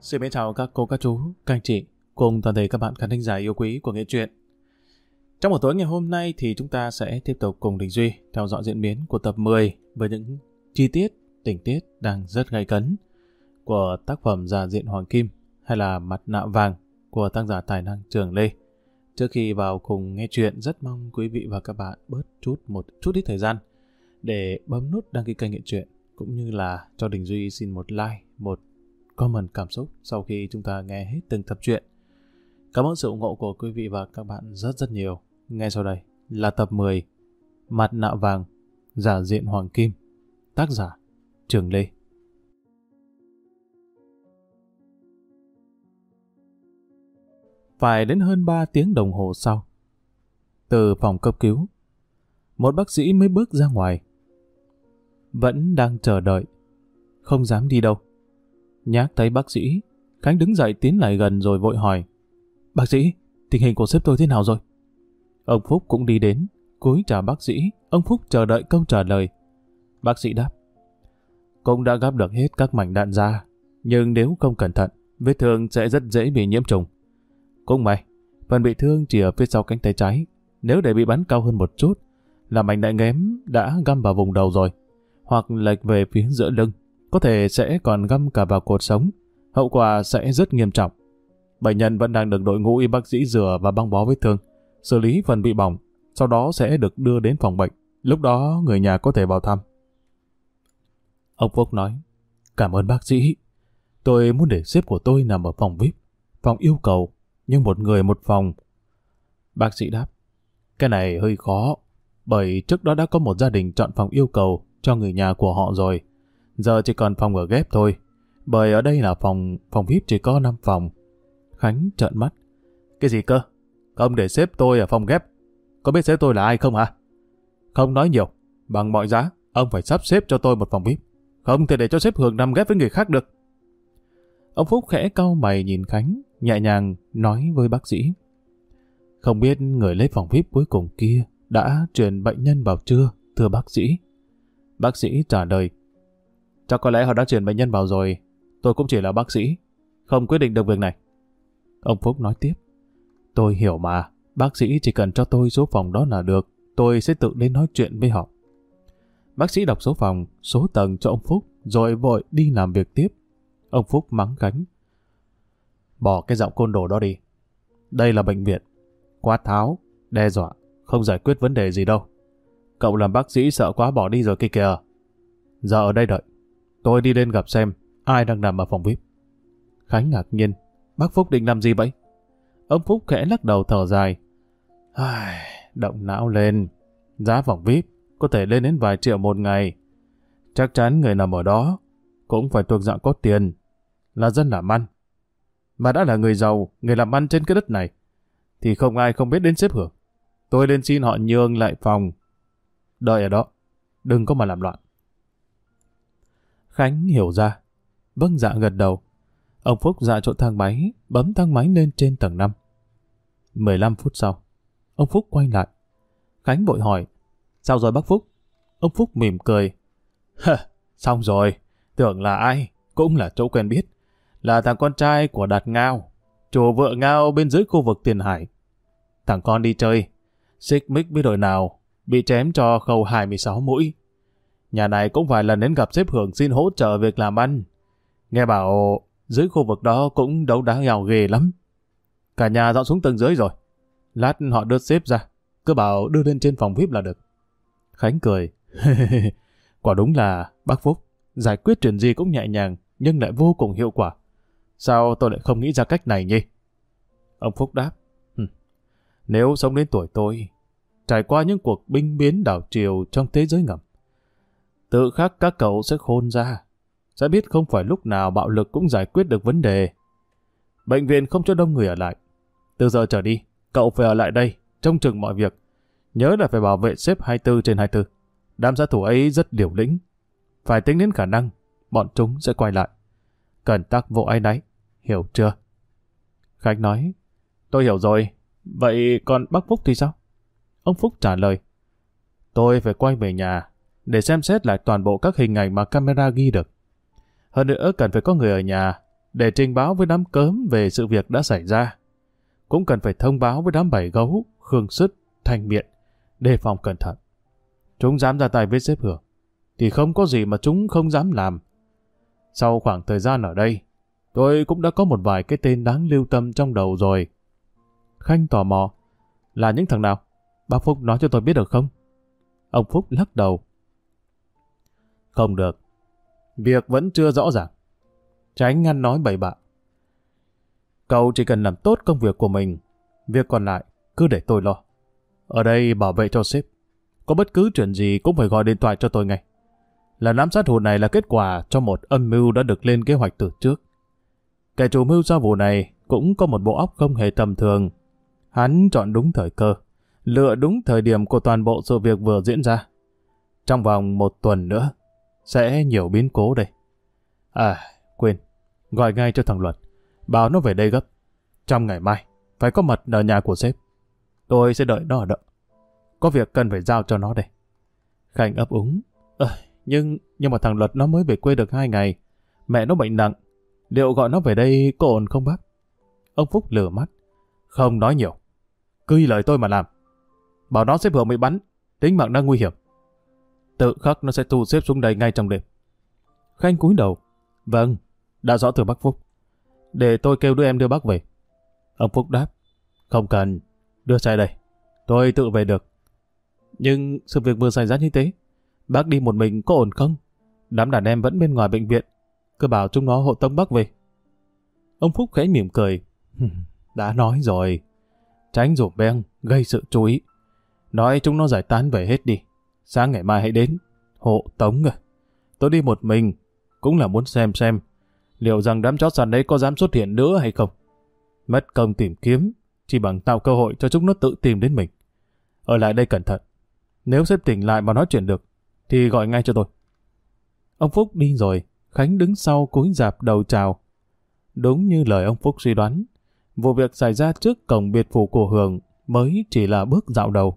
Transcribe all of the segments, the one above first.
Xin mến chào các cô, các chú, các anh chị cùng toàn thể các bạn khán thính giả yêu quý của Nghệ Truyện. Trong buổi tối ngày hôm nay thì chúng ta sẽ tiếp tục cùng Đình Duy theo dõi diễn biến của tập 10 với những chi tiết, tình tiết đang rất gay cấn của tác phẩm Già Diện Hoàng Kim hay là Mặt Nạ Vàng của tác giả tài năng Trường Lê. Trước khi vào cùng nghe chuyện, rất mong quý vị và các bạn bớt một chút ít thời gian để bấm nút đăng ký kênh Nghệ Truyện, cũng như là cho Đình Duy xin một like, một comment cảm xúc sau khi chúng ta nghe hết từng tập truyện. Cảm ơn sự ủng hộ của quý vị và các bạn rất nhiều. Ngay sau đây là tập 10 Mặt Nạ Vàng, Giả Diện Hoàng Kim, tác giả Trường Lê. Phải đến hơn 3 tiếng đồng hồ sau, từ phòng cấp cứu, một bác sĩ mới bước ra ngoài. Vẫn đang chờ đợi, không dám đi đâu. Nhác thấy bác sĩ, Khánh đứng dậy tiến lại gần rồi vội hỏi: "Bác sĩ, tình hình của sếp tôi thế nào rồi?" Ông Phúc cũng đi đến, cúi chào bác sĩ. Ông Phúc chờ đợi câu trả lời. Bác sĩ đáp: "Cũng đã gắp được hết các mảnh đạn ra, nhưng nếu không cẩn thận, vết thương sẽ rất dễ bị nhiễm trùng. Cũng may, phần bị thương chỉ ở phía sau cánh tay trái. Nếu để bị bắn cao hơn một chút, là mảnh đạn ghém đã găm vào vùng đầu rồi, hoặc lệch về phía giữa lưng, có thể sẽ còn găm cả vào cột sống. Hậu quả sẽ rất nghiêm trọng. Bệnh nhân vẫn đang được đội ngũ y bác sĩ rửa và băng bó vết thương, xử lý phần bị bỏng, sau đó sẽ được đưa đến phòng bệnh. Lúc đó người nhà có thể vào thăm." Ông Phúc nói: "Cảm ơn bác sĩ. Tôi muốn để sếp của tôi nằm ở phòng VIP, phòng yêu cầu, nhưng một người một phòng." Bác sĩ đáp: "Cái này hơi khó, bởi trước đó đã có một gia đình chọn phòng yêu cầu cho người nhà của họ rồi. Giờ chỉ còn phòng ở ghép thôi, bởi ở đây là phòng VIP chỉ có 5 phòng. Khánh trợn mắt: "Cái gì cơ? Ông để sếp tôi ở phòng ghép? Có biết sếp tôi là ai không hả? Không nói nhiều, bằng mọi giá, ông phải sắp xếp cho tôi một phòng VIP. Không thể để cho sếp Hường nằm ghép với người khác được." Ông Phúc khẽ cau mày nhìn Khánh, nhẹ nhàng nói với bác sĩ: "Không biết người lấy phòng VIP cuối cùng kia đã truyền bệnh nhân vào chưa, thưa bác sĩ?" Bác sĩ trả lời: "Chắc có lẽ họ đã truyền bệnh nhân vào rồi. Tôi cũng chỉ là bác sĩ, không quyết định được việc này." Ông Phúc nói tiếp: "Tôi hiểu mà, bác sĩ chỉ cần cho tôi số phòng đó là được, tôi sẽ tự đến nói chuyện với họ." Bác sĩ đọc số phòng, số tầng cho ông Phúc, rồi vội đi làm việc tiếp. Ông Phúc mắng Khánh: "Bỏ cái giọng côn đồ đó đi. Đây là bệnh viện. Quát tháo, đe dọa, không giải quyết vấn đề gì đâu. Cậu làm bác sĩ sợ quá bỏ đi rồi kia kìa. Giờ ở đây đợi, tôi đi lên gặp xem ai đang nằm ở phòng VIP." Khánh ngạc nhiên: "Bác Phúc định làm gì vậy?" Ông Phúc khẽ lắc đầu thở dài: "Động não lên. Giá phòng VIP có thể lên đến vài triệu một ngày. Chắc chắn người nằm ở đó cũng phải thuộc dạng có tiền, là dân làm ăn. Mà đã là người giàu, người làm ăn trên cái đất này, thì không ai không biết đến sếp Hưởng. Tôi lên xin họ nhường lại phòng. Đợi ở đó, đừng có mà làm loạn." Khánh hiểu ra, vâng dạ gật đầu. Ông Phúc ra chỗ thang máy, bấm thang máy lên trên tầng 5. 15 phút sau, ông Phúc quay lại. Khánh vội hỏi: "Sao rồi bác Phúc?" Ông Phúc mỉm cười: "Xong rồi, tưởng là ai, cũng là chỗ quen biết. Là thằng con trai của Đạt Ngao, chủ vựa ngao bên dưới khu vực Tiền Hải. Thằng con đi chơi, xích mích với đội nào, bị chém cho khâu 26 mũi. Nhà này cũng vài lần đến gặp sếp Hưởng xin hỗ trợ việc làm ăn. Nghe bảo dưới khu vực đó cũng đấu đá nhau ghê lắm. Cả nhà dọn xuống tầng dưới rồi. Lát họ đưa sếp ra, cứ bảo đưa lên trên phòng VIP là được." Khánh cười: "Quả đúng là bác Phúc giải quyết chuyện gì cũng nhẹ nhàng, nhưng lại vô cùng hiệu quả. Sao tôi lại không nghĩ ra cách này nhỉ?" Ông Phúc đáp: "Nếu sống đến tuổi tôi, trải qua những cuộc binh biến đảo triều trong thế giới ngầm, tự khắc các cậu sẽ khôn ra, sẽ biết không phải lúc nào bạo lực cũng giải quyết được vấn đề. Bệnh viện không cho đông người ở lại. Từ giờ trở đi, cậu phải ở lại đây, trông chừng mọi việc. Nhớ là phải bảo vệ sếp 24/24. Đám sát thủ ấy rất liều lĩnh. Phải tính đến khả năng bọn chúng sẽ quay lại. Cần tắc vô áy náy, hiểu chưa?" Khánh nói: "Tôi hiểu rồi. Vậy còn bác Phúc thì sao?" Ông Phúc trả lời: "Tôi phải quay về nhà để xem xét lại toàn bộ các hình ảnh mà camera ghi được. Hơn nữa cần phải có người ở nhà để trình báo với đám cớm về sự việc đã xảy ra. Cũng cần phải thông báo với đám bảy gấu, Khương Sứt, Thanh Miện, đề phòng cẩn thận. Chúng dám ra tay với sếp Hưởng, thì không có gì mà chúng không dám làm. Sau khoảng thời gian ở đây, tôi cũng đã có một vài cái tên đáng lưu tâm trong đầu rồi. Khanh tò mò, là những thằng nào? Bác Phúc nói cho tôi biết được không? Ông Phúc lắc đầu. Không được. Việc vẫn chưa rõ ràng. Tránh ngăn nói bậy bạ. Cậu chỉ cần làm tốt công việc của mình. Việc còn lại cứ để tôi lo. Ở đây bảo vệ cho sếp. Có bất cứ chuyện gì cũng phải gọi điện thoại cho tôi ngay. Lần ám sát vụ này là kết quả cho một âm mưu đã được lên kế hoạch từ trước. Kẻ chủ mưu sau vụ này cũng có một bộ óc không hề tầm thường. Hắn chọn đúng thời cơ, lựa đúng thời điểm của toàn bộ sự việc vừa diễn ra. Trong vòng 1 tuần nữa, sẽ nhiều biến cố đây. À, quên, gọi ngay cho thằng Luật, bảo nó về đây gấp. Trong ngày mai, phải có mặt ở nhà của sếp. Tôi sẽ đợi nó ở đợi. Có việc cần phải giao cho nó đây. Khanh ấp úng. Nhưng mà thằng Luật nó mới về quê được 2 ngày. Mẹ nó bệnh nặng. Liệu gọi nó về đây có ổn không bác? Ông Phúc lừa mắt. Không nói nhiều. Cứ y lời tôi mà làm. Bảo nó sếp vừa mới bắn. Tính mạng đang nguy hiểm. Tự khắc nó sẽ thu xếp xuống đây ngay trong đêm. Khanh cúi đầu. Vâng, đã rõ từ bác Phúc. Để tôi kêu đứa em đưa bác về. Ông Phúc đáp. Không cần, đưa xe đây. Tôi tự về được. Nhưng sự việc vừa xảy ra như thế, bác đi một mình có ổn không? Đám đàn em vẫn bên ngoài bệnh viện. Cứ bảo chúng nó hộ tống bác về. Ông Phúc khẽ mỉm cười. Đã nói rồi. Tránh rủ beng, gây sự chú ý. Nói chúng nó giải tán về hết đi. Sáng ngày mai hãy đến. Hộ tống à? Tôi đi một mình, cũng là muốn xem liệu rằng đám chó săn đấy có dám xuất hiện nữa hay không. Mất công tìm kiếm, chỉ bằng tạo cơ hội cho chúng nó tự tìm đến mình. Ở lại đây cẩn thận. Nếu sếp tỉnh lại mà nói chuyện được, thì gọi ngay cho tôi. Ông Phúc đi rồi, Khánh đứng sau cúi rạp đầu chào. Đúng như lời ông Phúc suy đoán, vụ việc xảy ra trước cổng biệt phủ của Hường mới chỉ là bước dạo đầu.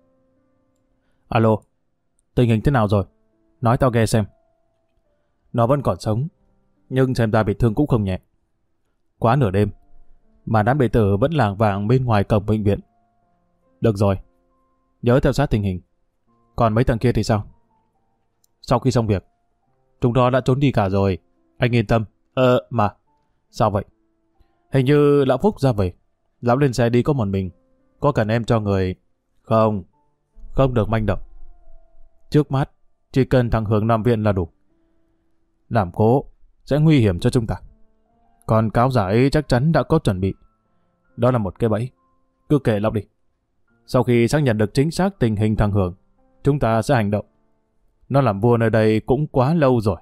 Alo, tình hình thế nào rồi? Nói tao nghe xem. Nó vẫn còn sống, nhưng xem ra bị thương cũng không nhẹ. Quá nửa đêm, mà đám đệ tử vẫn lảng vảng bên ngoài cổng bệnh viện. Được rồi, nhớ theo sát tình hình. Còn mấy thằng kia thì sao? Sau khi xong việc, chúng nó đã trốn đi cả rồi. Anh yên tâm. Mà, sao vậy? Hình như lão Phúc ra về. Lão lên xe đi có một mình. Có cần em cho người... Không được manh động. Trước mắt, chỉ cần thằng Hường nằm viện là đủ. Làm cố, sẽ nguy hiểm cho chúng ta. Còn cáo giả ấy chắc chắn đã có chuẩn bị. Đó là một cái bẫy. Cứ kể lọc đi. Sau khi xác nhận được chính xác tình hình thằng Hường, chúng ta sẽ hành động. Nó làm vua nơi đây cũng quá lâu rồi.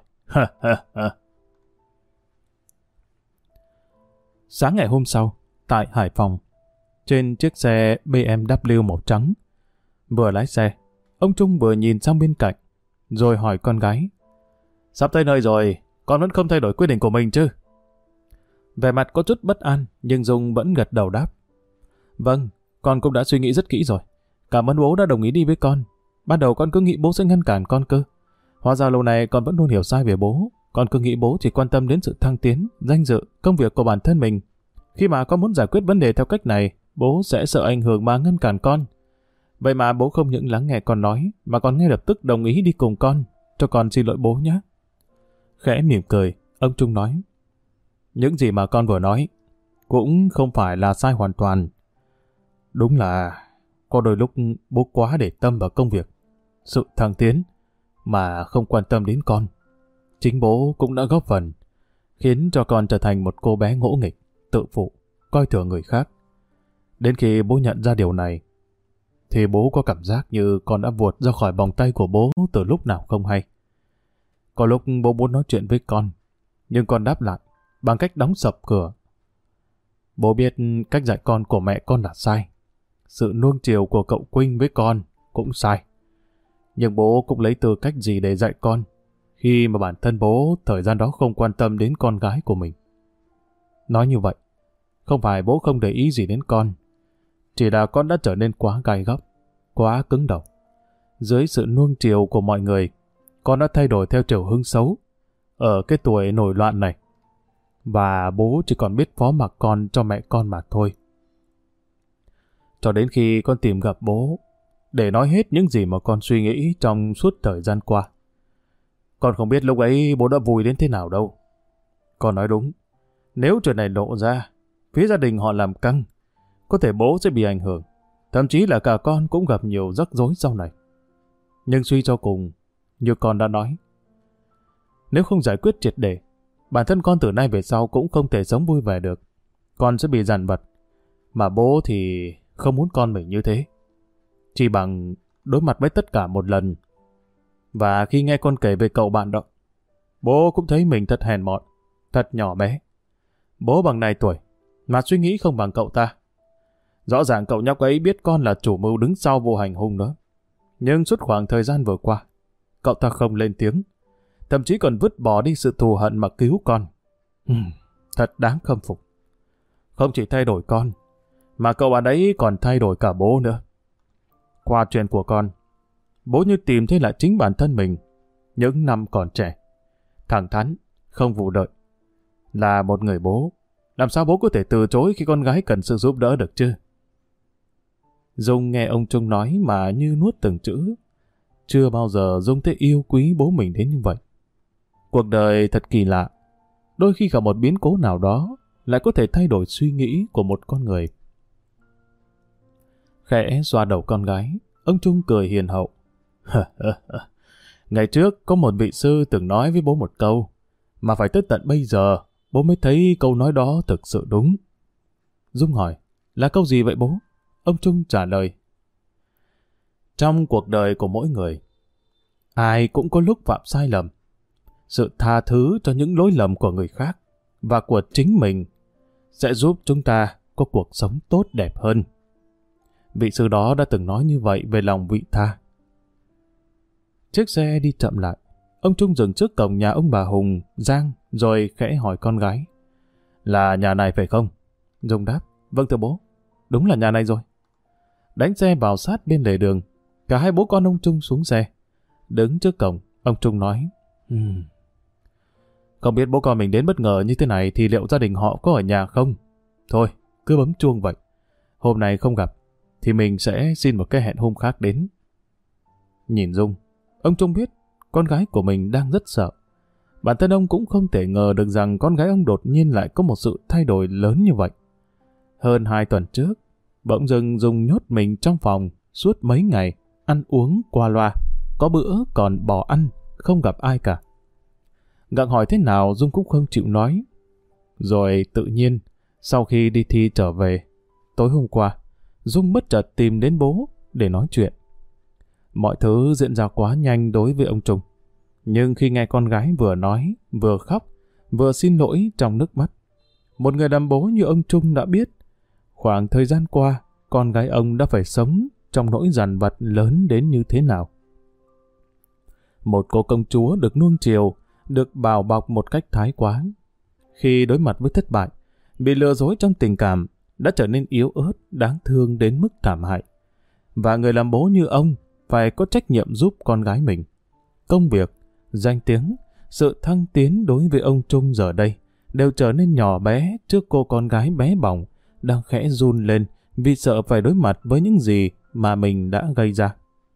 Sáng ngày hôm sau, tại Hải Phòng, trên chiếc xe BMW màu trắng, vừa lái xe, ông Trung vừa nhìn sang bên cạnh, rồi hỏi con gái. Sắp tới nơi rồi, con vẫn không thay đổi quyết định của mình chứ? Vẻ mặt có chút bất an, nhưng Dung vẫn gật đầu đáp. Vâng, con cũng đã suy nghĩ rất kỹ rồi. Cảm ơn bố đã đồng ý đi với con. Ban đầu con cứ nghĩ bố sẽ ngăn cản con cơ. Hóa ra lâu nay con vẫn luôn hiểu sai về bố. Con cứ nghĩ bố chỉ quan tâm đến sự thăng tiến, danh dự, công việc của bản thân mình. Khi mà con muốn giải quyết vấn đề theo cách này, bố sẽ sợ ảnh hưởng mà ngăn cản con. Vậy mà bố không những lắng nghe con nói, mà còn ngay lập tức đồng ý đi cùng con. Cho con xin lỗi bố nhé. Khẽ mỉm cười, ông Trung nói. Những gì mà con vừa nói cũng không phải là sai hoàn toàn. Đúng là có đôi lúc bố quá để tâm vào công việc, sự thăng tiến, mà không quan tâm đến con. Chính bố cũng đã góp phần khiến cho con trở thành một cô bé ngỗ nghịch, tự phụ, coi thường người khác. Đến khi bố nhận ra điều này, thì bố có cảm giác như con đã vụt ra khỏi vòng tay của bố từ lúc nào không hay. Có lúc bố muốn nói chuyện với con, nhưng con đáp lại bằng cách đóng sập cửa. Bố biết cách dạy con của mẹ con là sai. Sự nuông chiều của cậu Quynh với con cũng sai. Nhưng bố cũng lấy tư cách gì để dạy con, khi mà bản thân bố thời gian đó không quan tâm đến con gái của mình. Nói như vậy, không phải bố không để ý gì đến con, chỉ là con đã trở nên quá gai góc, quá cứng đầu. Dưới sự nuông chiều của mọi người, con đã thay đổi theo chiều hướng xấu ở cái tuổi nổi loạn này. và bố chỉ còn biết phó mặc con cho mẹ con mà thôi. Cho đến khi con tìm gặp bố, để nói hết những gì mà con suy nghĩ trong suốt thời gian qua. Con không biết lúc ấy bố đã vui đến thế nào đâu. Con nói đúng, nếu chuyện này lộ ra, phía gia đình họ làm căng, có thể bố sẽ bị ảnh hưởng, thậm chí là cả con cũng gặp nhiều rắc rối sau này. Nhưng suy cho cùng, như con đã nói, nếu không giải quyết triệt để, bản thân con từ nay về sau cũng không thể sống vui vẻ được. Con sẽ bị dằn vặt, mà bố thì không muốn con mình như thế. Chỉ bằng đối mặt với tất cả một lần. Và khi nghe con kể về cậu bạn đó, bố cũng thấy mình thật hèn mọn, thật nhỏ bé. Bố bằng này tuổi, mà suy nghĩ không bằng cậu ta. Rõ ràng cậu nhóc ấy biết con là chủ mưu đứng sau vụ hành hung đó. Nhưng suốt khoảng thời gian vừa qua, cậu ta không lên tiếng, thậm chí còn vứt bỏ đi sự thù hận mà cứu con. Thật đáng khâm phục. Không chỉ thay đổi con, mà cậu bạn ấy còn thay đổi cả bố nữa. Qua chuyện của con, bố như tìm thấy lại chính bản thân mình những năm còn trẻ. Thẳng thắn, không vụ đợi. Là một người bố, làm sao bố có thể từ chối khi con gái cần sự giúp đỡ được chứ? Dung nghe ông Trung nói mà như nuốt từng chữ. Chưa bao giờ Dung thấy yêu quý bố mình đến như vậy. Cuộc đời thật kỳ lạ. Đôi khi gặp một biến cố nào đó lại có thể thay đổi suy nghĩ của một con người. Khẽ xoa đầu con gái, ông Trung cười hiền hậu. Ngày trước có một vị sư từng nói với bố một câu, mà phải tới tận bây giờ bố mới thấy câu nói đó thực sự đúng. Dung hỏi, là câu gì vậy bố? Ông Trung trả lời, trong cuộc đời của mỗi người, ai cũng có lúc phạm sai lầm. Sự tha thứ cho những lỗi lầm của người khác và của chính mình sẽ giúp chúng ta có cuộc sống tốt đẹp hơn. Vị sư đó đã từng nói như vậy về lòng vị tha. Chiếc xe đi chậm lại. Ông Trung dừng trước cổng nhà ông bà Hùng, Giang, rồi khẽ hỏi con gái. Là nhà này phải không? Dung đáp, vâng thưa bố, đúng là nhà này rồi. Đánh xe vào sát bên lề đường. Cả hai bố con ông Trung xuống xe. Đứng trước cổng, ông Trung nói, không biết bố con mình đến bất ngờ như thế này thì liệu gia đình họ có ở nhà không? Thôi, cứ bấm chuông vậy. Hôm nay không gặp, thì mình sẽ xin một cái hẹn hôm khác đến. Nhìn Dung, ông Trung biết con gái của mình đang rất sợ. Bản thân ông cũng không thể ngờ được rằng con gái ông đột nhiên lại có một sự thay đổi lớn như vậy. Hơn 2 tuần trước, bỗng dưng Dung nhốt mình trong phòng suốt mấy ngày, ăn uống qua loa, có bữa còn bỏ ăn, không gặp ai cả. Gặng hỏi thế nào Dung cũng không chịu nói. Rồi tự nhiên, sau khi đi thi trở về, tối hôm qua, Dung bất chợt tìm đến bố để nói chuyện. Mọi thứ diễn ra quá nhanh đối với ông Trung. Nhưng khi nghe con gái vừa nói, vừa khóc, vừa xin lỗi trong nước mắt, một người làm bố như ông Trung đã biết, khoảng thời gian qua, con gái ông đã phải sống trong nỗi dằn vặt lớn đến như thế nào. Một cô công chúa được nuông chiều, được bào bọc một cách thái quá. Khi đối mặt với thất bại, bị lừa dối trong tình cảm, đã trở nên yếu ớt, đáng thương đến mức thảm hại. Và người làm bố như ông phải có trách nhiệm giúp con gái mình. Công việc, danh tiếng, sự thăng tiến đối với ông Trung giờ đây đều trở nên nhỏ bé trước cô con gái bé bỏng đang khẽ run lên vì sợ phải đối mặt với những gì mà mình đã gây ra.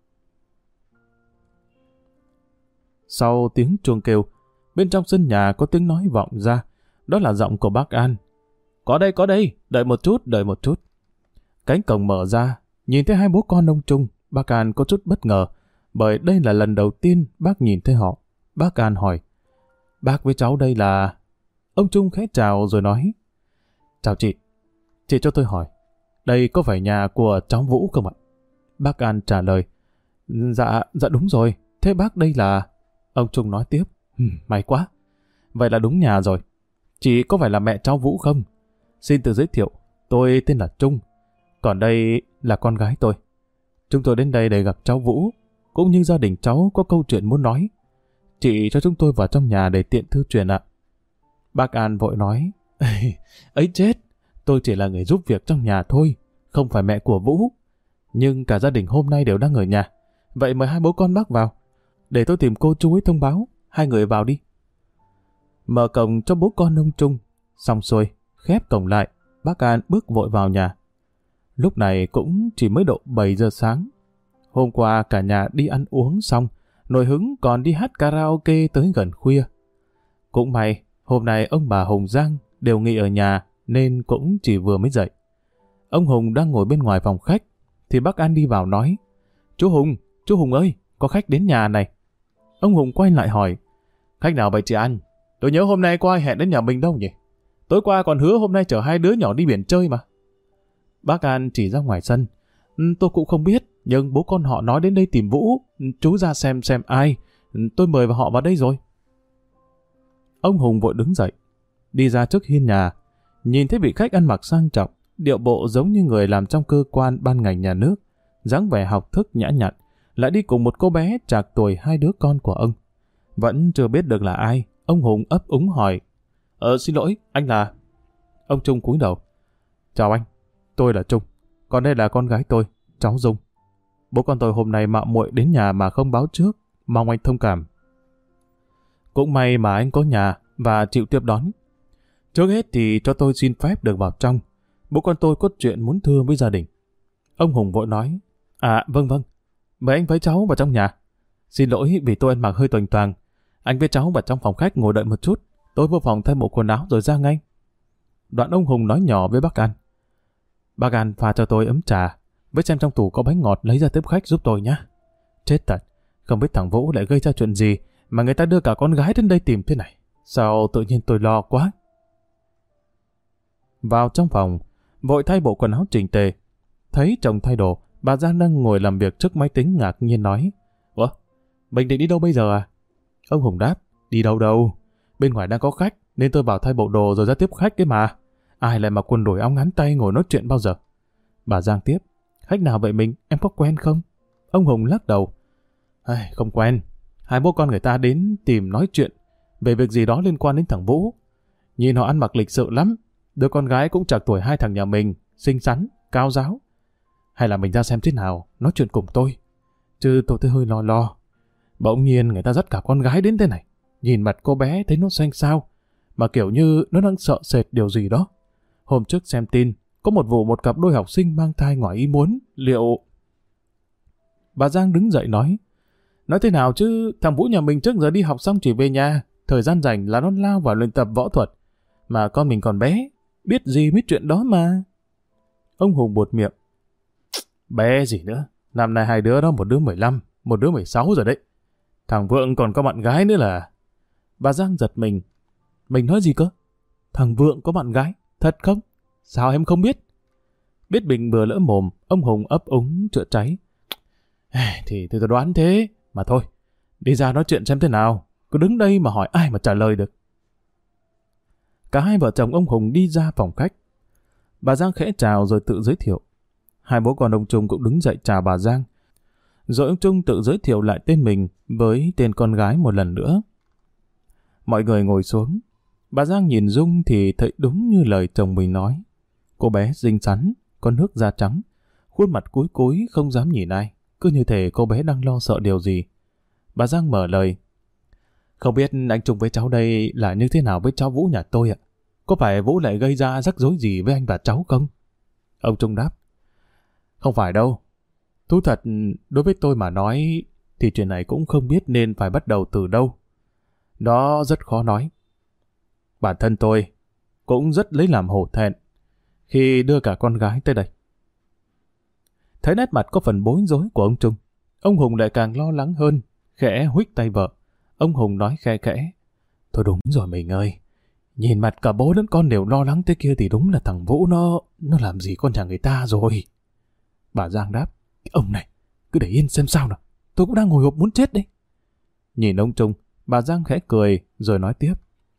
Sau tiếng chuông kêu, bên trong sân nhà có tiếng nói vọng ra, đó là giọng của bác An. Có đây, đợi một chút. Cánh cổng mở ra, nhìn thấy hai bố con ông Trung, bác An có chút bất ngờ, bởi đây là lần đầu tiên bác nhìn thấy họ. Bác An hỏi, bác với cháu đây là... Ông Trung khẽ chào rồi nói, chào chị cho tôi hỏi, đây có phải nhà của cháu Vũ không ạ? Bác An trả lời, dạ đúng rồi, thế bác đây là... Ông Trung nói tiếp, may quá, vậy là đúng nhà rồi. Chị có phải là mẹ cháu Vũ không? Xin tự giới thiệu, tôi tên là Trung, còn đây là con gái tôi. Chúng tôi đến đây để gặp cháu Vũ, cũng như gia đình cháu có câu chuyện muốn nói. Chị cho chúng tôi vào trong nhà để tiện thư truyền ạ. Bác An vội nói, ấy chết, tôi chỉ là người giúp việc trong nhà thôi, không phải mẹ của Vũ. Nhưng cả gia đình hôm nay đều đang ở nhà, vậy mời hai bố con bác vào. Để tôi tìm cô chú ấy thông báo, hai người vào đi. Mở cổng cho bố con ông Trung, Xong xuôi, khép cổng lại, bác An bước vội vào nhà. Lúc này cũng chỉ mới độ 7 giờ sáng. Hôm qua cả nhà đi ăn uống xong, nổi hứng còn đi hát karaoke tới gần khuya. Cũng may, hôm nay ông bà Hùng Giang đều nghỉ ở nhà nên cũng chỉ vừa mới dậy. Ông Hùng đang ngồi bên ngoài phòng khách, thì bác An đi vào nói: chú Hùng ơi, có khách đến nhà này. Ông Hùng quay lại hỏi: khách nào vậy chị An? Tôi nhớ hôm nay có ai hẹn đến nhà mình đâu nhỉ? Tối qua còn hứa hôm nay chở 2 đứa nhỏ đi biển chơi mà. Bác An chỉ ra ngoài sân: tôi cũng không biết, nhưng bố con họ nói đến đây tìm Vũ, chú ra xem ai. Tôi mời họ vào đây rồi. Ông Hùng vội đứng dậy, đi ra trước hiên nhà, nhìn thấy vị khách ăn mặc sang trọng, điệu bộ giống như người làm trong cơ quan ban ngành nhà nước, dáng vẻ học thức nhã nhặn, lại đi cùng một cô bé trạc tuổi 2 đứa con của ông. Vẫn chưa biết được là ai, ông Hùng ấp úng hỏi: xin lỗi, anh là... Ông Trung cúi đầu: chào anh, tôi là Trung, còn đây là con gái tôi, cháu Dung. Bố con tôi hôm nay mạo muội đến nhà mà không báo trước, mong anh thông cảm. Cũng may mà anh có nhà và chịu tiếp đón. Trước hết thì cho tôi xin phép được vào trong, bố con tôi có chuyện muốn thưa với gia đình. Ông Hùng vội nói: vâng, mời anh với cháu vào trong nhà. Xin lỗi vì tôi ăn mặc hơi toành toàng, anh với cháu vào trong phòng khách ngồi đợi một chút, tôi vô phòng thay bộ quần áo rồi ra ngay. Đoạn ông Hùng nói nhỏ với bác An: bác An pha cho tôi ấm trà, với xem trong tủ có bánh ngọt lấy ra tiếp khách giúp tôi nhé. Chết thật, không biết thằng Vũ lại gây ra chuyện gì mà người ta đưa cả con gái đến đây tìm thế này. Sao tự nhiên tôi lo quá. Vào trong phòng, vội thay bộ quần áo chỉnh tề. Thấy chồng thay đồ, bà Giang đang ngồi làm việc trước máy tính ngạc nhiên nói: ủa, mình định đi đâu bây giờ à? Ông Hùng đáp: đi đâu, bên ngoài đang có khách nên tôi bảo thay bộ đồ rồi ra tiếp khách cái mà. Ai lại mặc quần đùi áo ngắn tay ngồi nói chuyện bao giờ? Bà Giang tiếp: khách nào vậy mình, em có quen không? Ông Hùng lắc đầu: không quen, hai bố con người ta đến tìm nói chuyện về việc gì đó liên quan đến thằng Vũ. Nhìn họ ăn mặc lịch sự lắm, đứa con gái cũng trạc tuổi 2 thằng nhà mình, xinh xắn, cao ráo. Hay là mình ra xem thế nào, nói chuyện cùng tôi. Chứ tôi thấy hơi lo. Bỗng nhiên người ta dắt cả con gái đến thế này. Nhìn mặt cô bé thấy nó xanh xao, mà kiểu như nó đang sợ sệt điều gì đó. Hôm trước xem tin, có một vụ một cặp đôi học sinh mang thai ngoài ý muốn, liệu... Bà Giang đứng dậy nói thế nào chứ, thằng Vũ nhà mình trước giờ đi học xong chỉ về nhà, thời gian rảnh là nó lao vào luyện tập võ thuật. Mà con mình còn bé, biết gì mấy chuyện đó mà. Ông Hùng buột miệng: bé gì nữa, năm nay 2 đứa đó, một đứa 15, một đứa 16 rồi đấy. Thằng Vượng còn có bạn gái nữa là... Bà Giang giật mình. Mình nói gì cơ? Thằng Vượng có bạn gái, thật không? Sao em không biết? Biết mình vừa lỡ mồm, ông Hùng ấp úng chữa cháy. Thì tôi đoán thế, mà thôi, đi ra nói chuyện xem thế nào, cứ đứng đây mà hỏi ai mà trả lời được. Cả hai vợ chồng ông Hùng đi ra phòng khách. Bà Giang khẽ chào rồi tự giới thiệu. Hai bố con ông Trung cũng đứng dậy chào bà Giang. Rồi ông Trung tự giới thiệu lại tên mình với tên con gái một lần nữa. Mọi người ngồi xuống. Bà Giang nhìn Dung thì thấy đúng như lời chồng mình nói. Cô bé xinh xắn, con nước da trắng, khuôn mặt cúi cúi không dám nhìn ai, cứ như thể cô bé đang lo sợ điều gì. Bà Giang mở lời: không biết anh Trung với cháu đây là như thế nào với cháu Vũ nhà tôi ạ? Có phải Vũ lại gây ra rắc rối gì với anh và cháu không? Ông Trung đáp: không phải đâu. Thú thật, đối với tôi mà nói thì chuyện này cũng không biết nên phải bắt đầu từ đâu. Đó rất khó nói. Bản thân tôi cũng rất lấy làm hổ thẹn khi đưa cả con gái tới đây. Thấy nét mặt có phần bối rối của ông Trung, ông Hùng lại càng lo lắng hơn, khẽ huých tay vợ. Ông Hùng nói khe khẽ: thôi đúng rồi mình ơi, nhìn mặt cả bố lẫn con đều lo lắng thế kia thì đúng là thằng Vũ nó làm gì con nhà người ta rồi. Bà Giang đáp: ông này, cứ để yên xem sao nào, tôi cũng đang hồi hộp muốn chết đấy. Nhìn ông Trung, bà Giang khẽ cười rồi nói tiếp: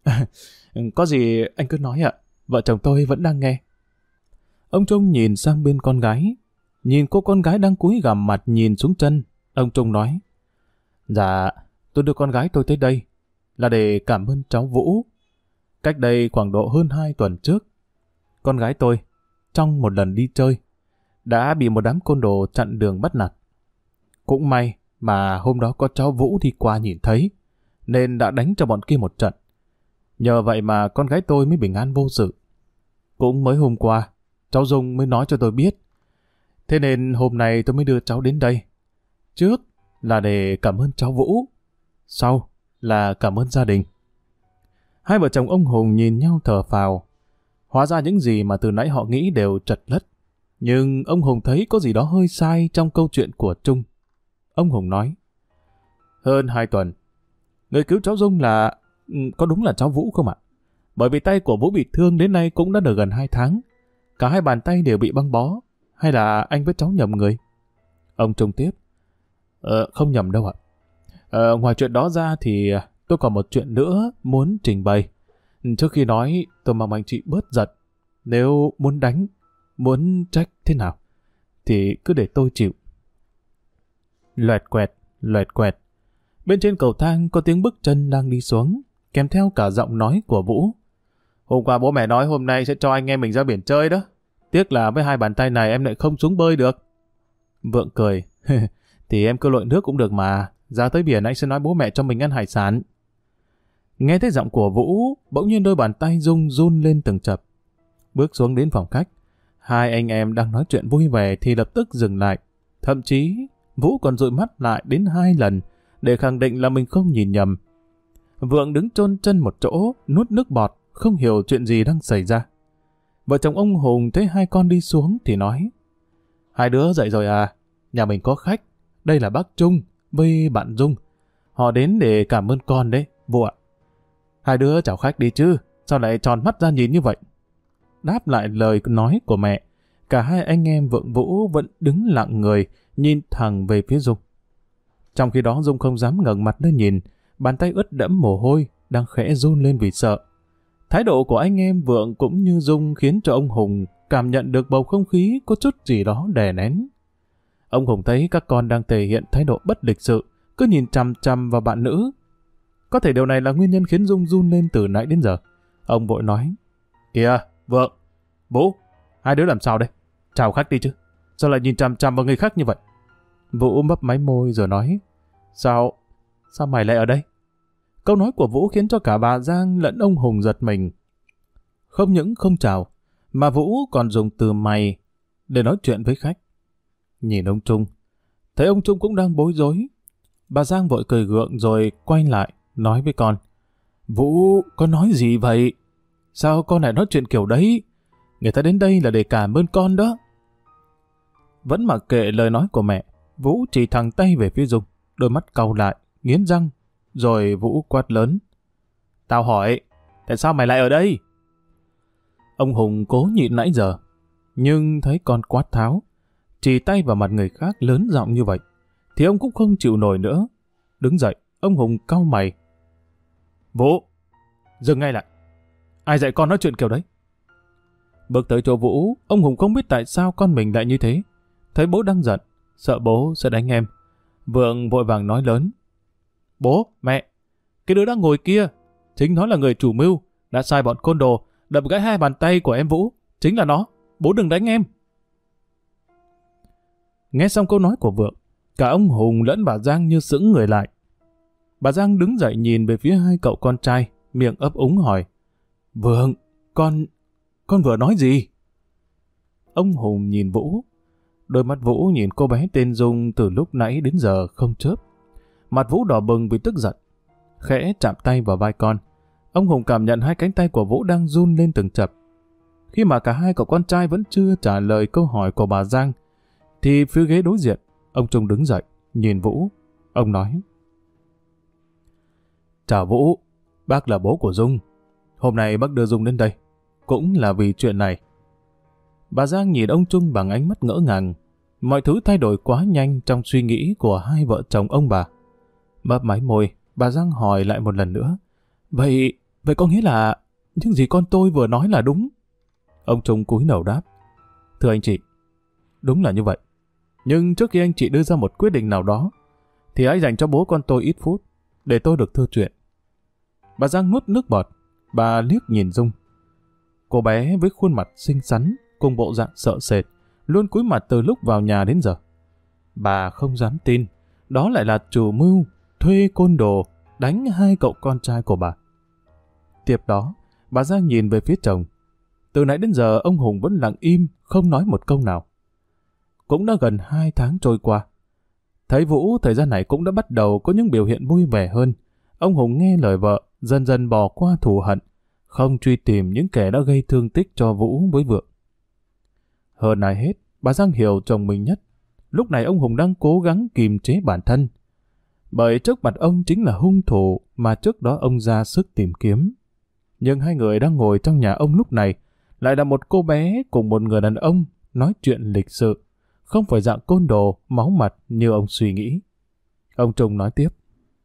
có gì anh cứ nói ạ, vợ chồng tôi vẫn đang nghe. Ông Trung nhìn sang bên con gái, nhìn cô con gái đang cúi gằm mặt nhìn xuống chân. Ông Trung nói: dạ, tôi đưa con gái tôi tới đây là để cảm ơn cháu Vũ. Cách đây khoảng độ hơn 2 tuần trước, con gái tôi trong một lần đi chơi đã bị một đám côn đồ chặn đường bắt nạt. Cũng may mà hôm đó có cháu Vũ đi qua nhìn thấy nên đã đánh cho bọn kia một trận. Nhờ vậy mà con gái tôi mới bình an vô sự. Cũng mới hôm qua, cháu Dung mới nói cho tôi biết. Thế nên hôm nay tôi mới đưa cháu đến đây. Trước là để cảm ơn cháu Vũ, sau là cảm ơn gia đình. Hai vợ chồng ông Hùng nhìn nhau thở phào. Hóa ra những gì mà từ nãy họ nghĩ đều trật lất. Nhưng ông Hùng thấy có gì đó hơi sai trong câu chuyện của Trung. Ông Hùng nói, hơn 2 tuần, người cứu cháu Dung là... có đúng là cháu Vũ không ạ? Bởi vì tay của Vũ bị thương đến nay cũng đã được gần 2 tháng. Cả hai bàn tay đều bị băng bó. Hay là anh với cháu nhầm người? Ông Trung tiếp, không nhầm đâu ạ. Ngoài chuyện đó ra thì tôi còn một chuyện nữa muốn trình bày. Trước khi nói, tôi mong anh chị bớt giận. Nếu muốn đánh, muốn trách thế nào, thì cứ để tôi chịu. Loẹt quẹt. Bên trên cầu thang có tiếng bước chân đang đi xuống, kèm theo cả giọng nói của Vũ. Hôm qua bố mẹ nói hôm nay sẽ cho anh em mình ra biển chơi đó. Tiếc là với 2 bàn tay này em lại không xuống bơi được. Vượng cười. Thì em cứ lội nước cũng được mà. Ra tới biển anh sẽ nói bố mẹ cho mình ăn hải sản. Nghe thấy giọng của Vũ, bỗng nhiên đôi bàn tay Dung run lên từng chập. Bước xuống đến phòng khách, hai anh em đang nói chuyện vui vẻ thì lập tức dừng lại. Thậm chí, Vũ còn dụi mắt lại đến 2 lần để khẳng định là mình không nhìn nhầm. Vượng đứng chôn chân một chỗ, nuốt nước bọt, không hiểu chuyện gì đang xảy ra. Vợ chồng ông Hùng thấy 2 con đi xuống thì nói, 2 đứa dậy rồi à? Nhà mình có khách, đây là bác Trung với bạn Dung. Họ đến để cảm ơn con đấy, Vũ ạ. 2 đứa chào khách đi chứ, sao lại tròn mắt ra nhìn như vậy? Đáp lại lời nói của mẹ, cả hai anh em Vượng Vũ vẫn đứng lặng người, nhìn thẳng về phía Dung. Trong khi đó Dung không dám ngẩng mặt lên nhìn, bàn tay ướt đẫm mồ hôi, đang khẽ run lên vì sợ. Thái độ của anh em Vượng cũng như Dung khiến cho ông Hùng cảm nhận được bầu không khí có chút gì đó đè nén. Ông Hùng thấy các con đang thể hiện thái độ bất lịch sự, cứ nhìn chằm chằm vào bạn nữ. Có thể điều này là nguyên nhân khiến Dung run lên từ nãy đến giờ. Ông vội nói, kìa, Vượng, Vũ, 2 đứa làm sao đây? Chào khách đi chứ, sao lại nhìn chằm chằm vào người khác như vậy? Vũ mấp máy môi rồi nói, Sao mày lại ở đây? Câu nói của Vũ khiến cho cả bà Giang lẫn ông Hùng giật mình. Không những không chào, mà Vũ còn dùng từ mày để nói chuyện với khách. Nhìn ông Trung, thấy ông Trung cũng đang bối rối. Bà Giang vội cười gượng rồi quay lại, nói với con, Vũ, con nói gì vậy? Sao con lại nói chuyện kiểu đấy? Người ta đến đây là để cảm ơn con đó. Vẫn mặc kệ lời nói của mẹ, Vũ chỉ thẳng tay về phía Dung, đôi mắt cau lại, nghiến răng, rồi Vũ quát lớn, tao hỏi, tại sao mày lại ở đây? Ông Hùng cố nhịn nãy giờ, nhưng thấy con quát tháo, chỉ tay vào mặt người khác lớn giọng như vậy, thì ông cũng không chịu nổi nữa. Đứng dậy, ông Hùng cau mày. Vũ, dừng ngay lại. Ai dạy con nói chuyện kiểu đấy? Bước tới chỗ Vũ, ông Hùng không biết tại sao con mình lại như thế. Thấy bố đang giận, sợ bố sẽ đánh em. Vượng vội vàng nói lớn, bố, mẹ, cái đứa đang ngồi kia, chính nó là người chủ mưu, đã sai bọn côn đồ, đập gãy 2 bàn tay của em Vũ. Chính là nó, bố đừng đánh em. Nghe xong câu nói của Vượng, cả ông Hùng lẫn bà Giang như sững người lại. Bà Giang đứng dậy nhìn về phía 2 cậu con trai, miệng ấp úng hỏi, Vượng, con vừa nói gì? Ông Hùng nhìn Vũ. Đôi mắt Vũ nhìn cô bé tên Dung từ lúc nãy đến giờ không chớp. Mặt Vũ đỏ bừng vì tức giận. Khẽ chạm tay vào vai con. Ông Hùng cảm nhận 2 cánh tay của Vũ đang run lên từng chập. Khi mà cả 2 cậu con trai vẫn chưa trả lời câu hỏi của bà Giang, thì phía ghế đối diện, ông Trung đứng dậy, nhìn Vũ. Ông nói, chào Vũ, bác là bố của Dung. Hôm nay bác đưa Dung đến đây, cũng là vì chuyện này. Bà Giang nhìn ông Trung bằng ánh mắt ngỡ ngàng. Mọi thứ thay đổi quá nhanh trong suy nghĩ của 2 vợ chồng ông bà. Mấp máy môi, bà Giang hỏi lại một lần nữa. Vậy có nghĩa là những gì con tôi vừa nói là đúng? Ông Trung cúi đầu đáp, thưa anh chị, đúng là như vậy. Nhưng trước khi anh chị đưa ra một quyết định nào đó, thì hãy dành cho bố con tôi ít phút, để tôi được thưa chuyện. Bà Giang nuốt nước bọt, bà liếc nhìn Dung. Cô bé với khuôn mặt xinh xắn, cùng bộ dạng sợ sệt, luôn cúi mặt từ lúc vào nhà đến giờ. Bà không dám tin, đó lại là chủ mưu, thuê côn đồ, đánh 2 cậu con trai của bà. Tiếp đó, bà Giang nhìn về phía chồng. Từ nãy đến giờ ông Hùng vẫn lặng im, không nói một câu nào. Cũng đã gần 2 tháng trôi qua. Thấy Vũ thời gian này cũng đã bắt đầu có những biểu hiện vui vẻ hơn. Ông Hùng nghe lời vợ, dần dần bỏ qua thù hận, không truy tìm những kẻ đã gây thương tích cho Vũ với Vượng. Hơn ai hết, bà Giang hiểu chồng mình nhất. Lúc này ông Hùng đang cố gắng kìm chế bản thân. Bởi trước mặt ông chính là hung thủ mà trước đó ông ra sức tìm kiếm. Nhưng hai người đang ngồi trong nhà ông lúc này lại là một cô bé cùng một người đàn ông nói chuyện lịch sự, không phải dạng côn đồ, máu mặt như ông suy nghĩ. Ông Trung nói tiếp.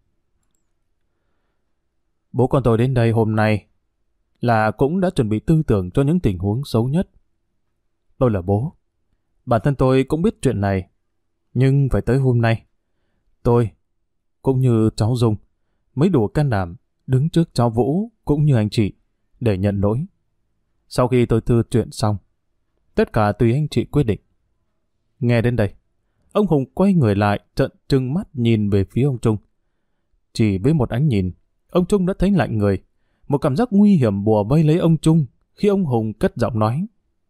Bố con tôi đến đây hôm nay là cũng đã chuẩn bị tư tưởng cho những tình huống xấu nhất. Tôi là bố. Bản thân tôi cũng biết chuyện này. Nhưng phải tới hôm nay, tôi, cũng như cháu Dung, mới đủ can đảm đứng trước cháu Vũ cũng như anh chị để nhận lỗi. Sau khi tôi thư chuyện xong, tất cả tùy anh chị quyết định. Nghe đến đây, ông Hùng quay người lại trợn trừng mắt nhìn về phía ông Trung. Chỉ với một ánh nhìn, ông Trung đã thấy lạnh người. Một cảm giác nguy hiểm bùa vây lấy ông Trung khi ông Hùng cất giọng nói.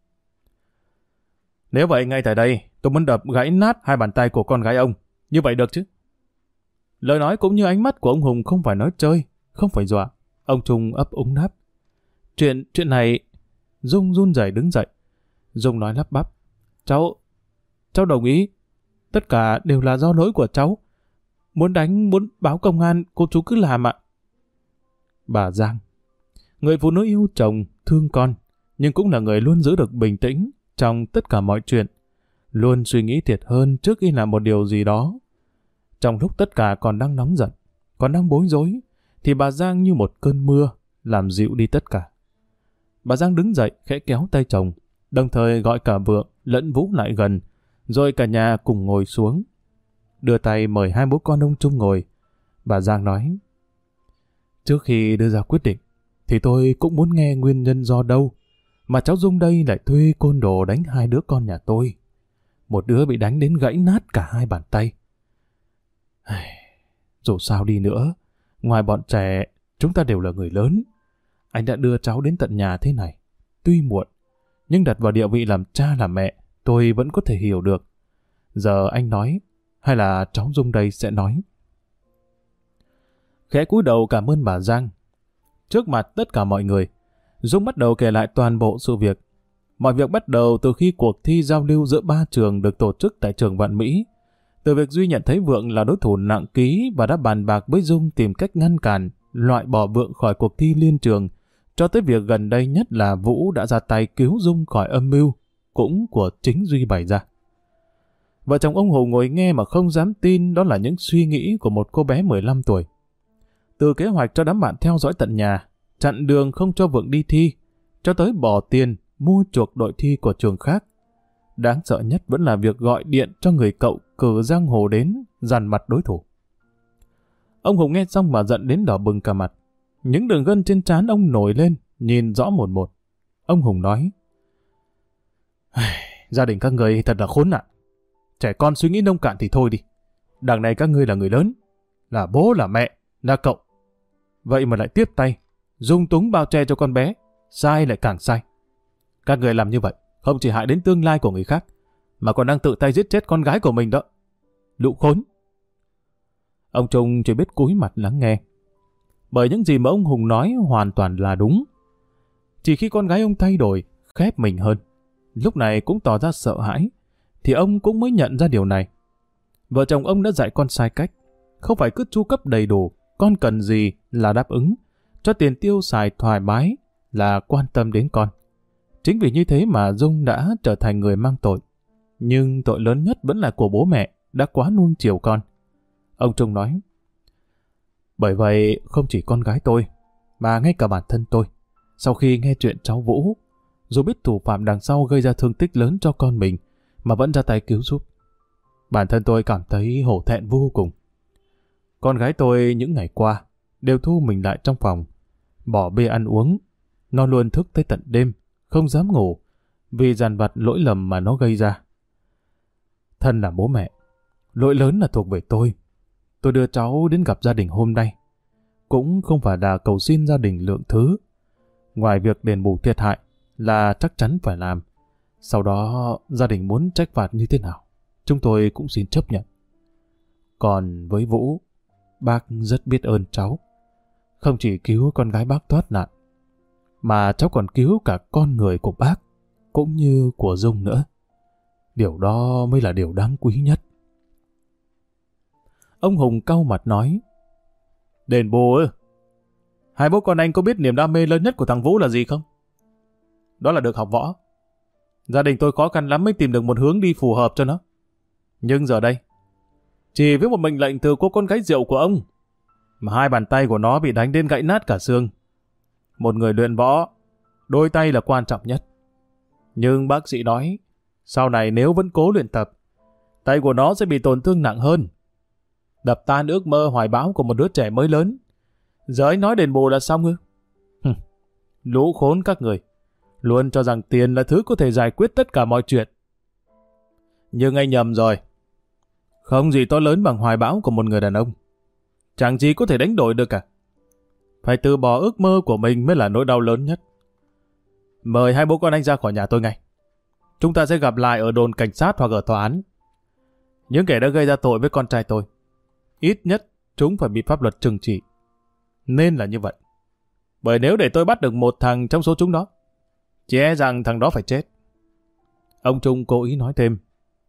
Nếu vậy ngay tại đây, tôi muốn đập gãy nát 2 bàn tay của con gái ông. Như vậy được chứ? Lời nói cũng như ánh mắt của ông Hùng không phải nói chơi, không phải dọa. Ông Trung ấp úng đáp. Chuyện này... Dung run rẩy đứng dậy. Dung nói lắp bắp. Cháu đồng ý. Tất cả đều là do lỗi của cháu. Muốn đánh, muốn báo công an, cô chú cứ làm ạ. Bà Giang, người phụ nữ yêu chồng, thương con, nhưng cũng là người luôn giữ được bình tĩnh trong tất cả mọi chuyện, luôn suy nghĩ thiệt hơn trước khi làm một điều gì đó. Trong lúc tất cả còn đang nóng giận, còn đang bối rối, thì bà Giang như một cơn mưa, làm dịu đi tất cả. Bà Giang đứng dậy khẽ kéo tay chồng, đồng thời gọi cả Vượng lẫn Vũ lại gần, rồi cả nhà cùng ngồi xuống. Đưa tay mời 2 bố con ông Trung ngồi. Bà Giang nói, trước khi đưa ra quyết định, thì tôi cũng muốn nghe nguyên nhân do đâu mà cháu Dung đây lại thuê côn đồ đánh 2 đứa con nhà tôi. Một đứa bị đánh đến gãy nát cả 2 bàn tay. Dù sao đi nữa, ngoài bọn trẻ, chúng ta đều là người lớn. Anh đã đưa cháu đến tận nhà thế này. Tuy muộn, nhưng đặt vào địa vị làm cha làm mẹ, tôi vẫn có thể hiểu được. Giờ anh nói, hay là cháu Dung đây sẽ nói? Khẽ cúi đầu cảm ơn bà Giang. Trước mặt tất cả mọi người, Dung bắt đầu kể lại toàn bộ sự việc. Mọi việc bắt đầu từ khi cuộc thi giao lưu giữa 3 trường được tổ chức tại trường Vạn Mỹ. Từ việc Duy nhận thấy Vượng là đối thủ nặng ký và đã bàn bạc với Dung tìm cách ngăn cản, loại bỏ Vượng khỏi cuộc thi liên trường, cho tới việc gần đây nhất là Vũ đã ra tay cứu Dung khỏi âm mưu, cũng của chính Duy bày ra. Vợ chồng ông Hùng ngồi nghe mà không dám tin đó là những suy nghĩ của một cô bé 15 tuổi. Từ kế hoạch cho đám bạn theo dõi tận nhà, chặn đường không cho Vượng đi thi, cho tới bỏ tiền mua chuộc đội thi của trường khác. Đáng sợ nhất vẫn là việc gọi điện cho người cậu cử giang hồ đến dằn mặt đối thủ. Ông Hùng nghe xong mà giận đến đỏ bừng cả mặt. Những đường gân trên trán ông nổi lên, nhìn rõ một một. Ông Hùng nói, gia đình các người thật là khốn nạn. Trẻ con suy nghĩ nông cạn thì thôi đi. Đằng này các ngươi là người lớn, là bố, là mẹ, là cậu. Vậy mà lại tiếp tay, dung túng bao che cho con bé, sai lại càng sai. Các người làm như vậy, không chỉ hại đến tương lai của người khác, mà còn đang tự tay giết chết con gái của mình đó. Lũ khốn. Ông Trung chỉ biết cúi mặt lắng nghe. Bởi những gì mà ông Hùng nói hoàn toàn là đúng. Chỉ khi con gái ông thay đổi, khép mình hơn, lúc này cũng tỏ ra sợ hãi, thì ông cũng mới nhận ra điều này. Vợ chồng ông đã dạy con sai cách, không phải cứ chu cấp đầy đủ, con cần gì là đáp ứng, cho tiền tiêu xài thoải mái là quan tâm đến con. Chính vì như thế mà Dung đã trở thành người mang tội. Nhưng tội lớn nhất vẫn là của bố mẹ đã quá nuông chiều con. Ông Trung nói, bởi vậy không chỉ con gái tôi, mà ngay cả bản thân tôi, sau khi nghe chuyện cháu Vũ, dù biết thủ phạm đằng sau gây ra thương tích lớn cho con mình, mà vẫn ra tay cứu giúp, bản thân tôi cảm thấy hổ thẹn vô cùng. Con gái tôi những ngày qua đều thu mình lại trong phòng, bỏ bê ăn uống. Nó luôn thức tới tận đêm, không dám ngủ, vì dằn vặt lỗi lầm mà nó gây ra. Thân là bố mẹ, lỗi lớn là thuộc về tôi. Tôi đưa cháu đến gặp gia đình hôm nay, cũng không phải là cầu xin gia đình lượng thứ. Ngoài việc đền bù thiệt hại là chắc chắn phải làm. Sau đó gia đình muốn trách phạt như thế nào, chúng tôi cũng xin chấp nhận. Còn với Vũ, bác rất biết ơn cháu. Không chỉ cứu con gái bác thoát nạn, mà cháu còn cứu cả con người của bác, cũng như của Dung nữa. Điều đó mới là điều đáng quý nhất. Ông Hùng cau mặt nói, đền bù ư? Hai bố con anh có biết niềm đam mê lớn nhất của thằng Vũ là gì không? Đó là được học võ. Gia đình tôi khó khăn lắm mới tìm được một hướng đi phù hợp cho nó. Nhưng giờ đây, chỉ với một mệnh lệnh từ cô con gái rượu của ông, mà hai bàn tay của nó bị đánh đến gãy nát cả xương. Một người luyện võ, đôi tay là quan trọng nhất. Nhưng bác sĩ nói, sau này nếu vẫn cố luyện tập, tay của nó sẽ bị tổn thương nặng hơn. Đập tan ước mơ hoài bão của một đứa trẻ mới lớn. Giờ anh nói đền bù là xong ư? Lũ khốn các người, luôn cho rằng tiền là thứ có thể giải quyết tất cả mọi chuyện. Nhưng anh nhầm rồi. Không gì to lớn bằng hoài bão của một người đàn ông. Chẳng gì có thể đánh đổi được cả. Phải từ bỏ ước mơ của mình mới là nỗi đau lớn nhất. Mời hai bố con anh ra khỏi nhà tôi ngay. Chúng ta sẽ gặp lại ở đồn cảnh sát hoặc ở tòa án. Những kẻ đã gây ra tội với con trai tôi, ít nhất chúng phải bị pháp luật trừng trị. Nên là như vậy. Bởi nếu để tôi bắt được một thằng trong số chúng đó, chỉ e rằng thằng đó phải chết. Ông Trung cố ý nói thêm,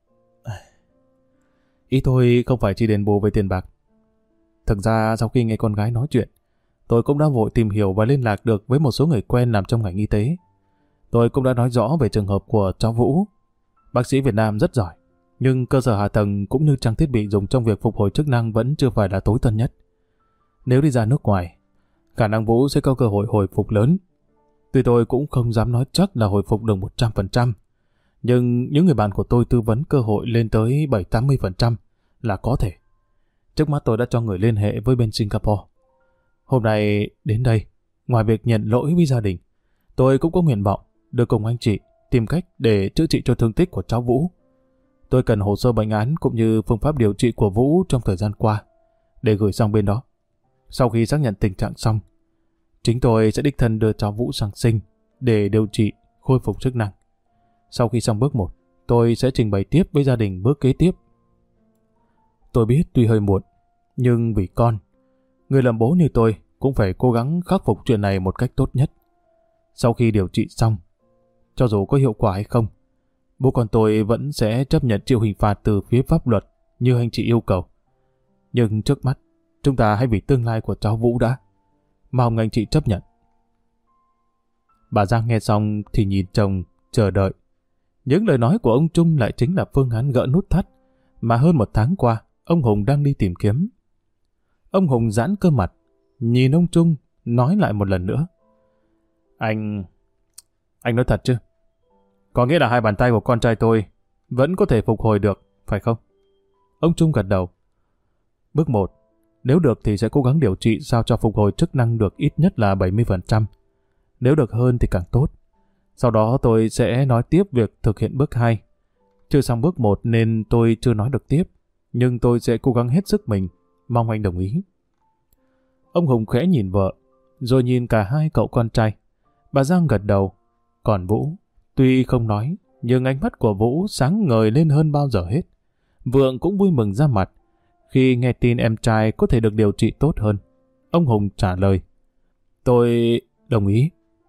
ý tôi không phải chỉ đền bù về tiền bạc. Thực ra sau khi nghe con gái nói chuyện, tôi cũng đã vội tìm hiểu và liên lạc được với một số người quen làm trong ngành y tế. Tôi cũng đã nói rõ về trường hợp của cháu Vũ. Bác sĩ Việt Nam rất giỏi, nhưng cơ sở hạ tầng cũng như trang thiết bị dùng trong việc phục hồi chức năng vẫn chưa phải là tối tân nhất. Nếu đi ra nước ngoài, khả năng Vũ sẽ có cơ hội hồi phục lớn. Tuy tôi cũng không dám nói chắc là hồi phục được 100%, nhưng những người bạn của tôi tư vấn cơ hội lên tới 70-80% là có thể. Trước mắt tôi đã cho người liên hệ với bên Singapore. Hôm nay đến đây, ngoài việc nhận lỗi với gia đình, tôi cũng có nguyện vọng được cùng anh chị tìm cách để chữa trị cho thương tích của cháu Vũ. Tôi cần hồ sơ bệnh án cũng như phương pháp điều trị của Vũ trong thời gian qua để gửi sang bên đó. Sau khi xác nhận tình trạng xong, chính tôi sẽ đích thân đưa cháu Vũ sang Sinh để điều trị, khôi phục chức năng. Sau khi xong bước 1, tôi sẽ trình bày tiếp với gia đình bước kế tiếp. Tôi biết tuy hơi muộn, nhưng vì con, người làm bố như tôi cũng phải cố gắng khắc phục chuyện này một cách tốt nhất. Sau khi điều trị xong, cho dù có hiệu quả hay không, bố con tôi vẫn sẽ chấp nhận chịu hình phạt từ phía pháp luật như anh chị yêu cầu. Nhưng trước mắt, chúng ta hãy vì tương lai của cháu Vũ đã. Mong anh chị chấp nhận. Bà Giang nghe xong thì nhìn chồng, chờ đợi. Những lời nói của ông Trung lại chính là phương án gỡ nút thắt mà hơn 1 tháng qua ông Hùng đang đi tìm kiếm. Ông Hùng giãn cơ mặt, nhìn ông Trung, nói lại một lần nữa. Anh nói thật chứ? Có nghĩa là hai bàn tay của con trai tôi vẫn có thể phục hồi được, phải không? Ông Trung gật đầu. Bước 1, nếu được thì sẽ cố gắng điều trị sao cho phục hồi chức năng được ít nhất là 70%. Nếu được hơn thì càng tốt. Sau đó tôi sẽ nói tiếp việc thực hiện bước 2. Chưa xong bước 1 nên tôi chưa nói được tiếp, nhưng tôi sẽ cố gắng hết sức mình, mong anh đồng ý. Ông Hùng khẽ nhìn vợ, rồi nhìn cả hai cậu con trai. Bà Giang gật đầu. Còn Vũ, tuy không nói, nhưng ánh mắt của Vũ sáng ngời lên hơn bao giờ hết. Vượng cũng vui mừng ra mặt khi nghe tin em trai có thể được điều trị tốt hơn. Ông Hùng trả lời, tôi đồng ý.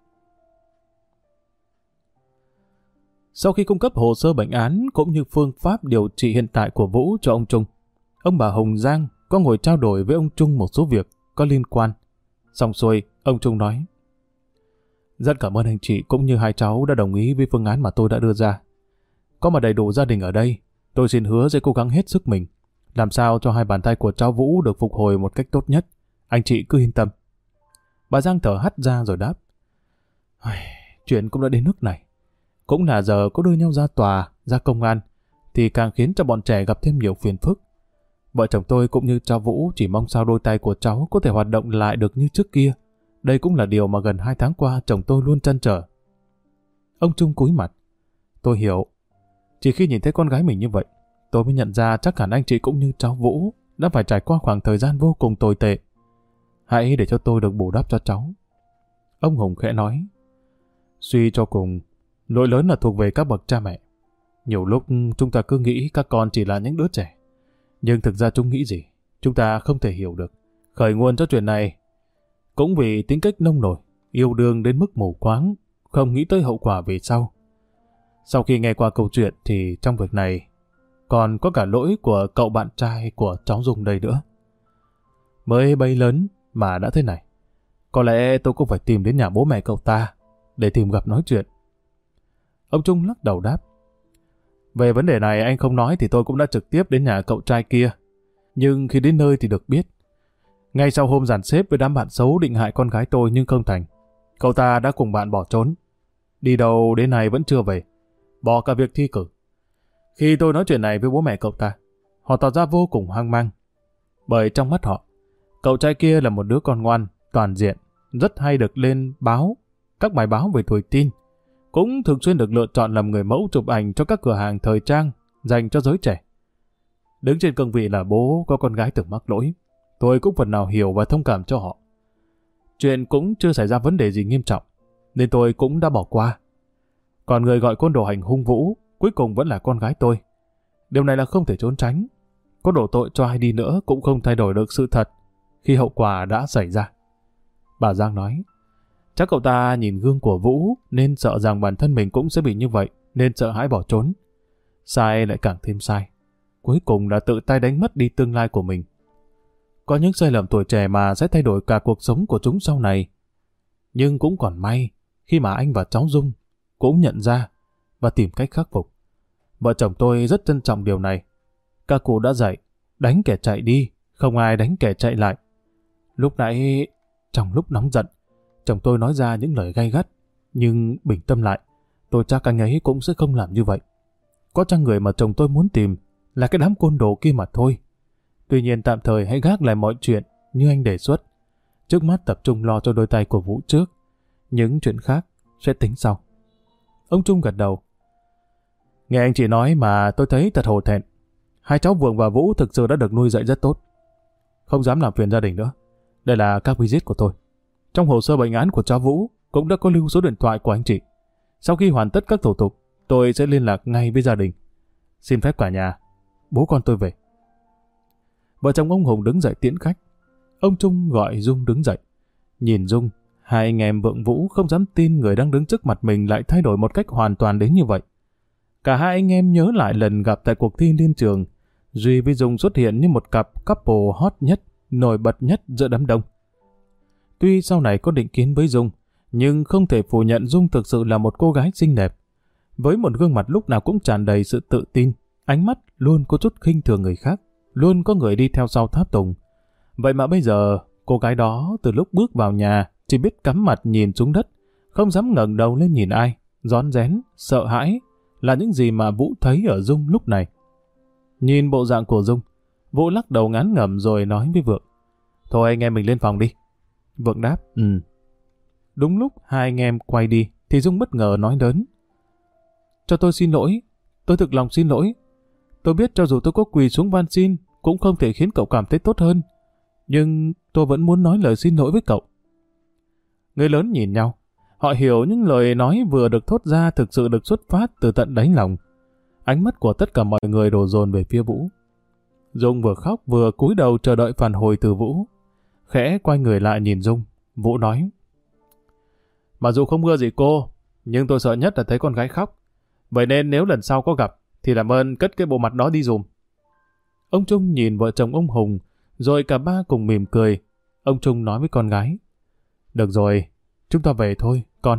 Sau khi cung cấp hồ sơ bệnh án cũng như phương pháp điều trị hiện tại của Vũ cho ông Trung, ông bà Hồng Giang có ngồi trao đổi với ông Trung một số việc có liên quan. Xong xuôi, ông Trung nói, rất cảm ơn anh chị cũng như hai cháu đã đồng ý với phương án mà tôi đã đưa ra. Có mà đầy đủ gia đình ở đây, tôi xin hứa sẽ cố gắng hết sức mình, làm sao cho hai bàn tay của cháu Vũ được phục hồi một cách tốt nhất. Anh chị cứ yên tâm. Bà Giang thở hắt ra rồi đáp, chuyện cũng đã đến nước này. Cũng là giờ có đưa nhau ra tòa, ra công an, thì càng khiến cho bọn trẻ gặp thêm nhiều phiền phức. Vợ chồng tôi cũng như cháu Vũ chỉ mong sao đôi tay của cháu có thể hoạt động lại được như trước kia. Đây cũng là điều mà gần 2 tháng qua chồng tôi luôn trăn trở. Ông Trung cúi mặt. Tôi hiểu. Chỉ khi nhìn thấy con gái mình như vậy, tôi mới nhận ra chắc hẳn anh chị cũng như cháu Vũ đã phải trải qua khoảng thời gian vô cùng tồi tệ. hãy để cho tôi được bù đắp cho cháu. Ông Hùng khẽ nói, suy cho cùng, lỗi lớn là thuộc về các bậc cha mẹ. Nhiều lúc chúng ta cứ nghĩ các con chỉ là những đứa trẻ, nhưng thực ra chúng nghĩ gì, chúng ta không thể hiểu được. Khởi nguồn cho chuyện này cũng vì tính cách nông nổi, yêu đương đến mức mù quáng, không nghĩ tới hậu quả về sau. Sau khi nghe qua câu chuyện thì trong việc này còn có cả lỗi của cậu bạn trai của cháu Dung đây nữa. Mới bấy lớn mà đã thế này, có lẽ tôi cũng phải tìm đến nhà bố mẹ cậu ta để tìm gặp nói chuyện. Ông Trung lắc đầu đáp, về vấn đề này anh không nói thì tôi cũng đã trực tiếp đến nhà cậu trai kia. Nhưng khi đến nơi thì được biết, ngay sau hôm dàn xếp với đám bạn xấu định hại con gái tôi nhưng không thành, cậu ta đã cùng bạn bỏ trốn. Đi đâu đến nay vẫn chưa về, bỏ cả việc thi cử. Khi tôi nói chuyện này với bố mẹ cậu ta, họ tỏ ra vô cùng hoang mang. Bởi trong mắt họ, cậu trai kia là một đứa con ngoan, toàn diện, rất hay được lên báo, các bài báo về tuổi teen, cũng thường xuyên được lựa chọn làm người mẫu chụp ảnh cho các cửa hàng thời trang dành cho giới trẻ. Đứng trên cương vị là bố có con gái từng mắc lỗi, tôi cũng phần nào hiểu và thông cảm cho họ. Chuyện cũng chưa xảy ra vấn đề gì nghiêm trọng, nên tôi cũng đã bỏ qua. Còn người gọi côn đồ hành hung Vũ, cuối cùng vẫn là con gái tôi. Điều này là không thể trốn tránh. Có đổ tội cho ai đi nữa cũng không thay đổi được sự thật khi hậu quả đã xảy ra. Bà Giang nói, chắc cậu ta nhìn gương của Vũ nên sợ rằng bản thân mình cũng sẽ bị như vậy, nên sợ hãi bỏ trốn. Sai lại càng thêm sai. Cuối cùng là tự tay đánh mất đi tương lai của mình. Có những sai lầm tuổi trẻ mà sẽ thay đổi cả cuộc sống của chúng sau này. Nhưng cũng còn may khi mà anh và cháu Dung cũng nhận ra và tìm cách khắc phục. Vợ chồng tôi rất trân trọng điều này. Các cụ đã dạy, đánh kẻ chạy đi, không ai đánh kẻ chạy lại. Lúc nãy, trong lúc nóng giận, chồng tôi nói ra những lời gay gắt, nhưng bình tâm lại, tôi chắc anh ấy cũng sẽ không làm như vậy. Có chăng người mà chồng tôi muốn tìm là cái đám côn đồ kia mà thôi. Tuy nhiên tạm thời hãy gác lại mọi chuyện như anh đề xuất. Trước mắt tập trung lo cho đôi tay của Vũ trước. Những chuyện khác sẽ tính sau. Ông Trung gật đầu. Nghe anh chị nói mà tôi thấy thật hổ thẹn. Hai cháu Vượng và Vũ thực sự đã được nuôi dạy rất tốt. Không dám làm phiền gia đình nữa. Đây là các visit của tôi. Trong hồ sơ bệnh án của cháu Vũ cũng đã có lưu số điện thoại của anh chị. Sau khi hoàn tất các thủ tục, tôi sẽ liên lạc ngay với gia đình. Xin phép cả nhà, bố con tôi về. Vợ chồng ông Hùng đứng dậy tiễn khách. Ông Trung gọi Dung đứng dậy. Nhìn Dung, hai anh em Vượng Vũ không dám tin người đang đứng trước mặt mình lại thay đổi một cách hoàn toàn đến như vậy. Cả hai anh em nhớ lại lần gặp tại cuộc thi liên trường. Duy với Dung xuất hiện như một cặp couple hot nhất, nổi bật nhất giữa đám đông. Tuy sau này có định kiến với Dung, nhưng không thể phủ nhận Dung thực sự là một cô gái xinh đẹp. Với một gương mặt lúc nào cũng tràn đầy sự tự tin, ánh mắt luôn có chút khinh thường người khác, luôn có người đi theo sau tháp tùng. Vậy mà bây giờ, cô gái đó từ lúc bước vào nhà chỉ biết cắm mặt nhìn xuống đất, không dám ngẩng đầu lên nhìn ai, rón rén, sợ hãi là những gì mà Vũ thấy ở Dung lúc này. Nhìn bộ dạng của Dung, Vũ lắc đầu ngán ngẩm rồi nói với Vượng, thôi anh em mình lên phòng đi. Vượng đáp, Đúng lúc hai anh em quay đi thì Dung bất ngờ nói lớn, cho tôi xin lỗi, tôi thực lòng xin lỗi. Tôi biết cho dù tôi có quỳ xuống van xin cũng không thể khiến cậu cảm thấy tốt hơn, nhưng tôi vẫn muốn nói lời xin lỗi với cậu. Người lớn nhìn nhau, họ hiểu những lời nói vừa được thốt ra thực sự được xuất phát từ tận đáy lòng. Ánh mắt của tất cả mọi người đổ dồn về phía Vũ. Dung vừa khóc vừa cúi đầu chờ đợi phản hồi từ Vũ. Khẽ quay người lại nhìn Dung, Vũ nói, mặc dù không ưa gì cô, nhưng tôi sợ nhất là thấy con gái khóc. Vậy nên nếu lần sau có gặp, thì làm ơn cất cái bộ mặt đó đi dùm. Ông Trung nhìn vợ chồng ông Hùng, rồi cả ba cùng mỉm cười. Ông Trung nói với con gái, được rồi, chúng ta về thôi, con.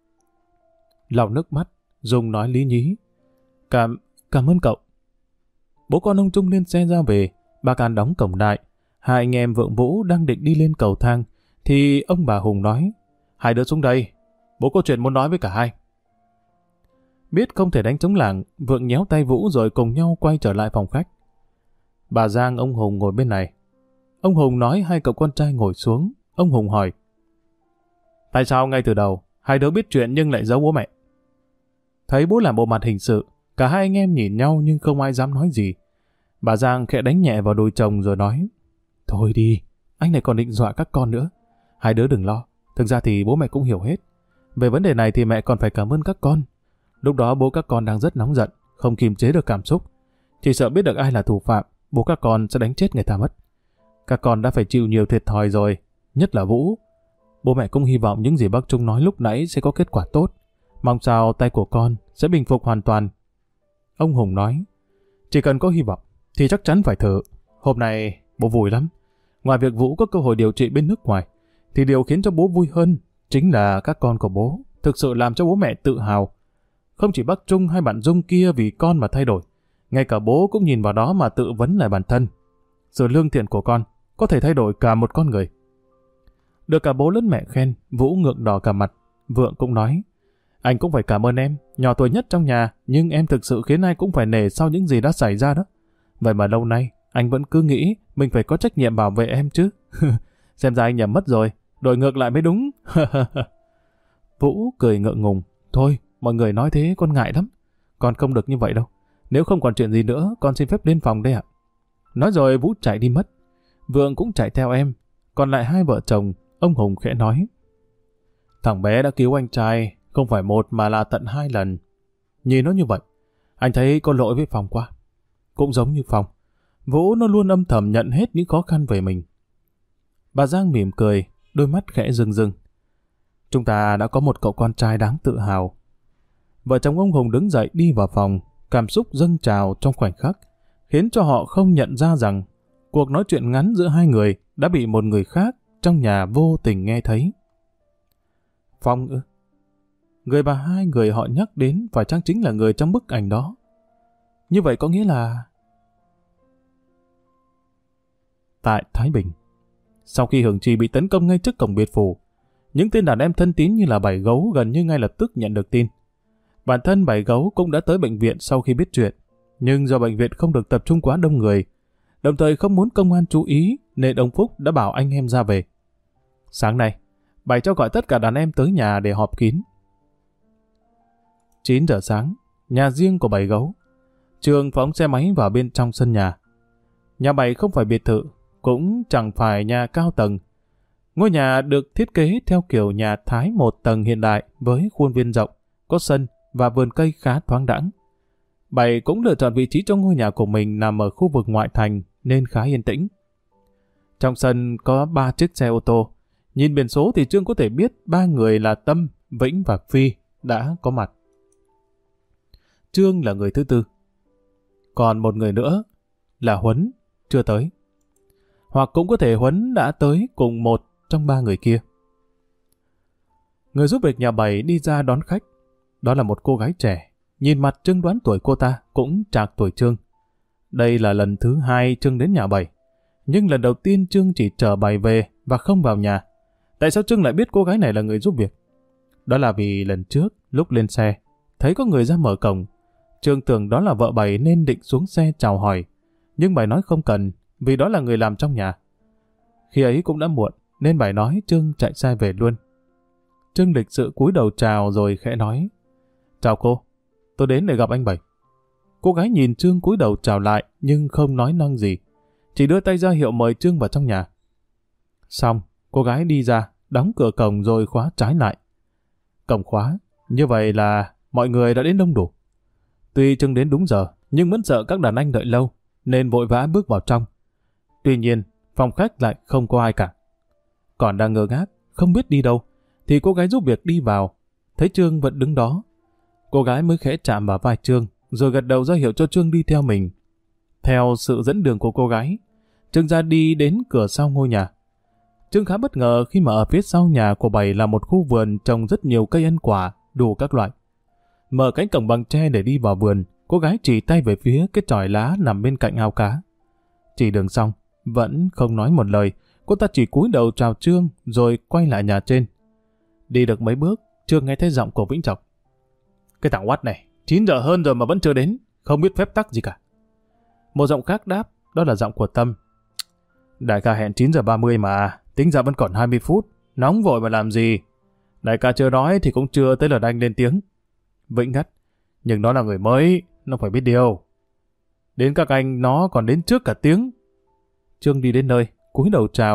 Lau nước mắt, Dung nói lý nhí, Cảm ơn cậu. Bố con ông Trung lên xe ra về, bà Can đóng cổng lại. Hai anh em Vượng Vũ đang định đi lên cầu thang, thì ông bà Hùng nói, hai đứa xuống đây, bố có chuyện muốn nói với cả hai. Biết không thể đánh trống lảng, Vượng nhéo tay Vũ rồi cùng nhau quay trở lại phòng khách. Bà Giang, ông Hùng ngồi bên này. Ông Hùng nói hai cậu con trai ngồi xuống. Ông Hùng hỏi, tại sao ngay từ đầu hai đứa biết chuyện nhưng lại giấu bố mẹ? Thấy bố làm bộ mặt hình sự, cả hai anh em nhìn nhau nhưng không ai dám nói gì. Bà Giang khẽ đánh nhẹ vào đùi chồng rồi nói, thôi đi, anh này còn định dọa các con nữa. Hai đứa đừng lo, thực ra thì bố mẹ cũng hiểu hết. Về vấn đề này thì mẹ còn phải cảm ơn các con. Lúc đó bố các con đang rất nóng giận, không kiềm chế được cảm xúc. Chỉ sợ biết được ai là thủ phạm, bố các con sẽ đánh chết người ta mất. Các con đã phải chịu nhiều thiệt thòi rồi, nhất là Vũ. Bố mẹ cũng hy vọng những gì bác Trung nói lúc nãy sẽ có kết quả tốt. Mong sao tay của con sẽ bình phục hoàn toàn. Ông Hùng nói, chỉ cần có hy vọng thì chắc chắn phải thử. Hôm nay bố vui lắm. Ngoài việc Vũ có cơ hội điều trị bên nước ngoài, thì điều khiến cho bố vui hơn chính là các con của bố thực sự làm cho bố mẹ tự hào. Không chỉ bác Trung hay bạn Dung kia vì con mà thay đổi, ngay cả bố cũng nhìn vào đó mà tự vấn lại bản thân. Sự lương thiện của con có thể thay đổi cả một con người. Được cả bố lẫn mẹ khen, Vũ ngượng đỏ cả mặt. Vượng cũng nói, anh cũng phải cảm ơn em, nhỏ tuổi nhất trong nhà, nhưng em thực sự khiến ai cũng phải nể sau những gì đã xảy ra đó. Vậy mà lâu nay, anh vẫn cứ nghĩ mình phải có trách nhiệm bảo vệ em chứ. Xem ra anh nhầm mất rồi, đổi ngược lại mới đúng. Vũ cười ngượng ngùng, thôi, mọi người nói thế con ngại lắm. Con không được như vậy đâu. Nếu không còn chuyện gì nữa, con xin phép lên phòng đây ạ. Nói rồi Vũ chạy đi mất. Vượng cũng chạy theo em. Còn lại hai vợ chồng, ông Hùng khẽ nói, thằng bé đã cứu anh trai, không phải một mà là tận 2 lần. Nhìn nó như vậy, anh thấy có lỗi với Phong quá. Cũng giống như Phong, Vũ nó luôn âm thầm nhận hết những khó khăn về mình. Bà Giang mỉm cười, đôi mắt khẽ rưng rưng. Chúng ta đã có một cậu con trai đáng tự hào. Vợ chồng ông Hùng đứng dậy đi vào phòng, cảm xúc dâng trào trong khoảnh khắc, khiến cho họ không nhận ra rằng cuộc nói chuyện ngắn giữa hai người đã bị một người khác trong nhà vô tình nghe thấy. Phong ư? Người mà hai người họ nhắc đến phải chăng chính là người trong bức ảnh đó? Như vậy có nghĩa là... Tại Thái Bình, sau khi Hường Trì bị tấn công ngay trước cổng biệt phủ, những tên đàn em thân tín như là Bảy Gấu gần như ngay lập tức nhận được tin. Bản thân Bảy Gấu cũng đã tới bệnh viện sau khi biết chuyện, nhưng do bệnh viện không được tập trung quá đông người, đồng thời không muốn công an chú ý nên ông Phúc đã bảo anh em ra về. Sáng nay, Bảy cho gọi tất cả đàn em tới nhà để họp kín. 9 giờ sáng, nhà riêng của Bảy Gấu. Trường phóng xe máy vào bên trong sân nhà. Nhà Bảy không phải biệt thự, cũng chẳng phải nhà cao tầng. Ngôi nhà được thiết kế theo kiểu nhà Thái 1 tầng hiện đại với khuôn viên rộng, có sân và vườn cây khá thoáng đãng. Bảy cũng lựa chọn vị trí cho ngôi nhà của mình nằm ở khu vực ngoại thành nên khá yên tĩnh. Trong sân có 3 chiếc xe ô tô. Nhìn biển số thì Trương có thể biết 3 người là Tâm, Vĩnh và Phi đã có mặt. Trương là người thứ tư. Còn một người nữa là Huấn chưa tới. Hoặc cũng có thể Huấn đã tới cùng một trong 3 người kia. Người giúp việc nhà Bảy đi ra đón khách. Đó là một cô gái trẻ. Nhìn mặt Trương đoán tuổi cô ta cũng trạc tuổi Trương. Đây là lần thứ 2 Trương đến nhà Bảy. Nhưng lần đầu tiên Trương chỉ chở Bảy về và không vào nhà. Tại sao Trương lại biết cô gái này là người giúp việc? Đó là vì lần trước lúc lên xe thấy có người ra mở cổng. Trương tưởng đó là vợ Bảy nên định xuống xe chào hỏi. Nhưng Bảy nói không cần vì đó là người làm trong nhà. Khi ấy cũng đã muộn nên Bảy nói Trương chạy xe về luôn. Trương lịch sự cúi đầu chào rồi khẽ nói, chào cô, tôi đến để gặp anh Bảy. Cô gái nhìn Trương cúi đầu chào lại nhưng không nói năng gì, chỉ đưa tay ra hiệu mời Trương vào trong nhà. Xong, cô gái đi ra, đóng cửa cổng rồi khóa trái lại. Cổng khóa, như vậy là mọi người đã đến đông đủ. Tuy Trương đến đúng giờ, nhưng vẫn sợ các đàn anh đợi lâu, nên vội vã bước vào trong. Tuy nhiên, phòng khách lại không có ai cả. Còn đang ngơ ngác, không biết đi đâu, thì cô gái giúp việc đi vào, thấy Trương vẫn đứng đó. Cô gái mới khẽ chạm vào vai Trương, rồi gật đầu ra hiệu cho Trương đi theo mình. Theo sự dẫn đường của cô gái, Trương ra đi đến cửa sau ngôi nhà. Trương khá bất ngờ khi mà ở phía sau nhà của Bảy là một khu vườn trồng rất nhiều cây ăn quả, đủ các loại. Mở cánh cổng bằng tre để đi vào vườn, cô gái chỉ tay về phía cái chòi lá nằm bên cạnh ao cá. Chỉ đường xong, vẫn không nói một lời, cô ta chỉ cúi đầu chào Trương rồi quay lại nhà trên. Đi được mấy bước, Trương nghe thấy giọng của Vĩnh Chọc. Cái thằng oắt này, 9 giờ hơn rồi mà vẫn chưa đến, không biết phép tắc gì cả. Một giọng khác đáp, đó là giọng của Tâm. Đại ca hẹn 9 giờ 30 mà, tính ra vẫn còn 20 phút, nóng vội mà làm gì. Đại ca chưa nói thì cũng chưa tới lượt anh lên tiếng. Vĩnh ngắt, nhưng nó là người mới, nó phải biết điều. Đến các anh nó còn đến trước cả tiếng. Trương đi đến nơi, cúi đầu chào,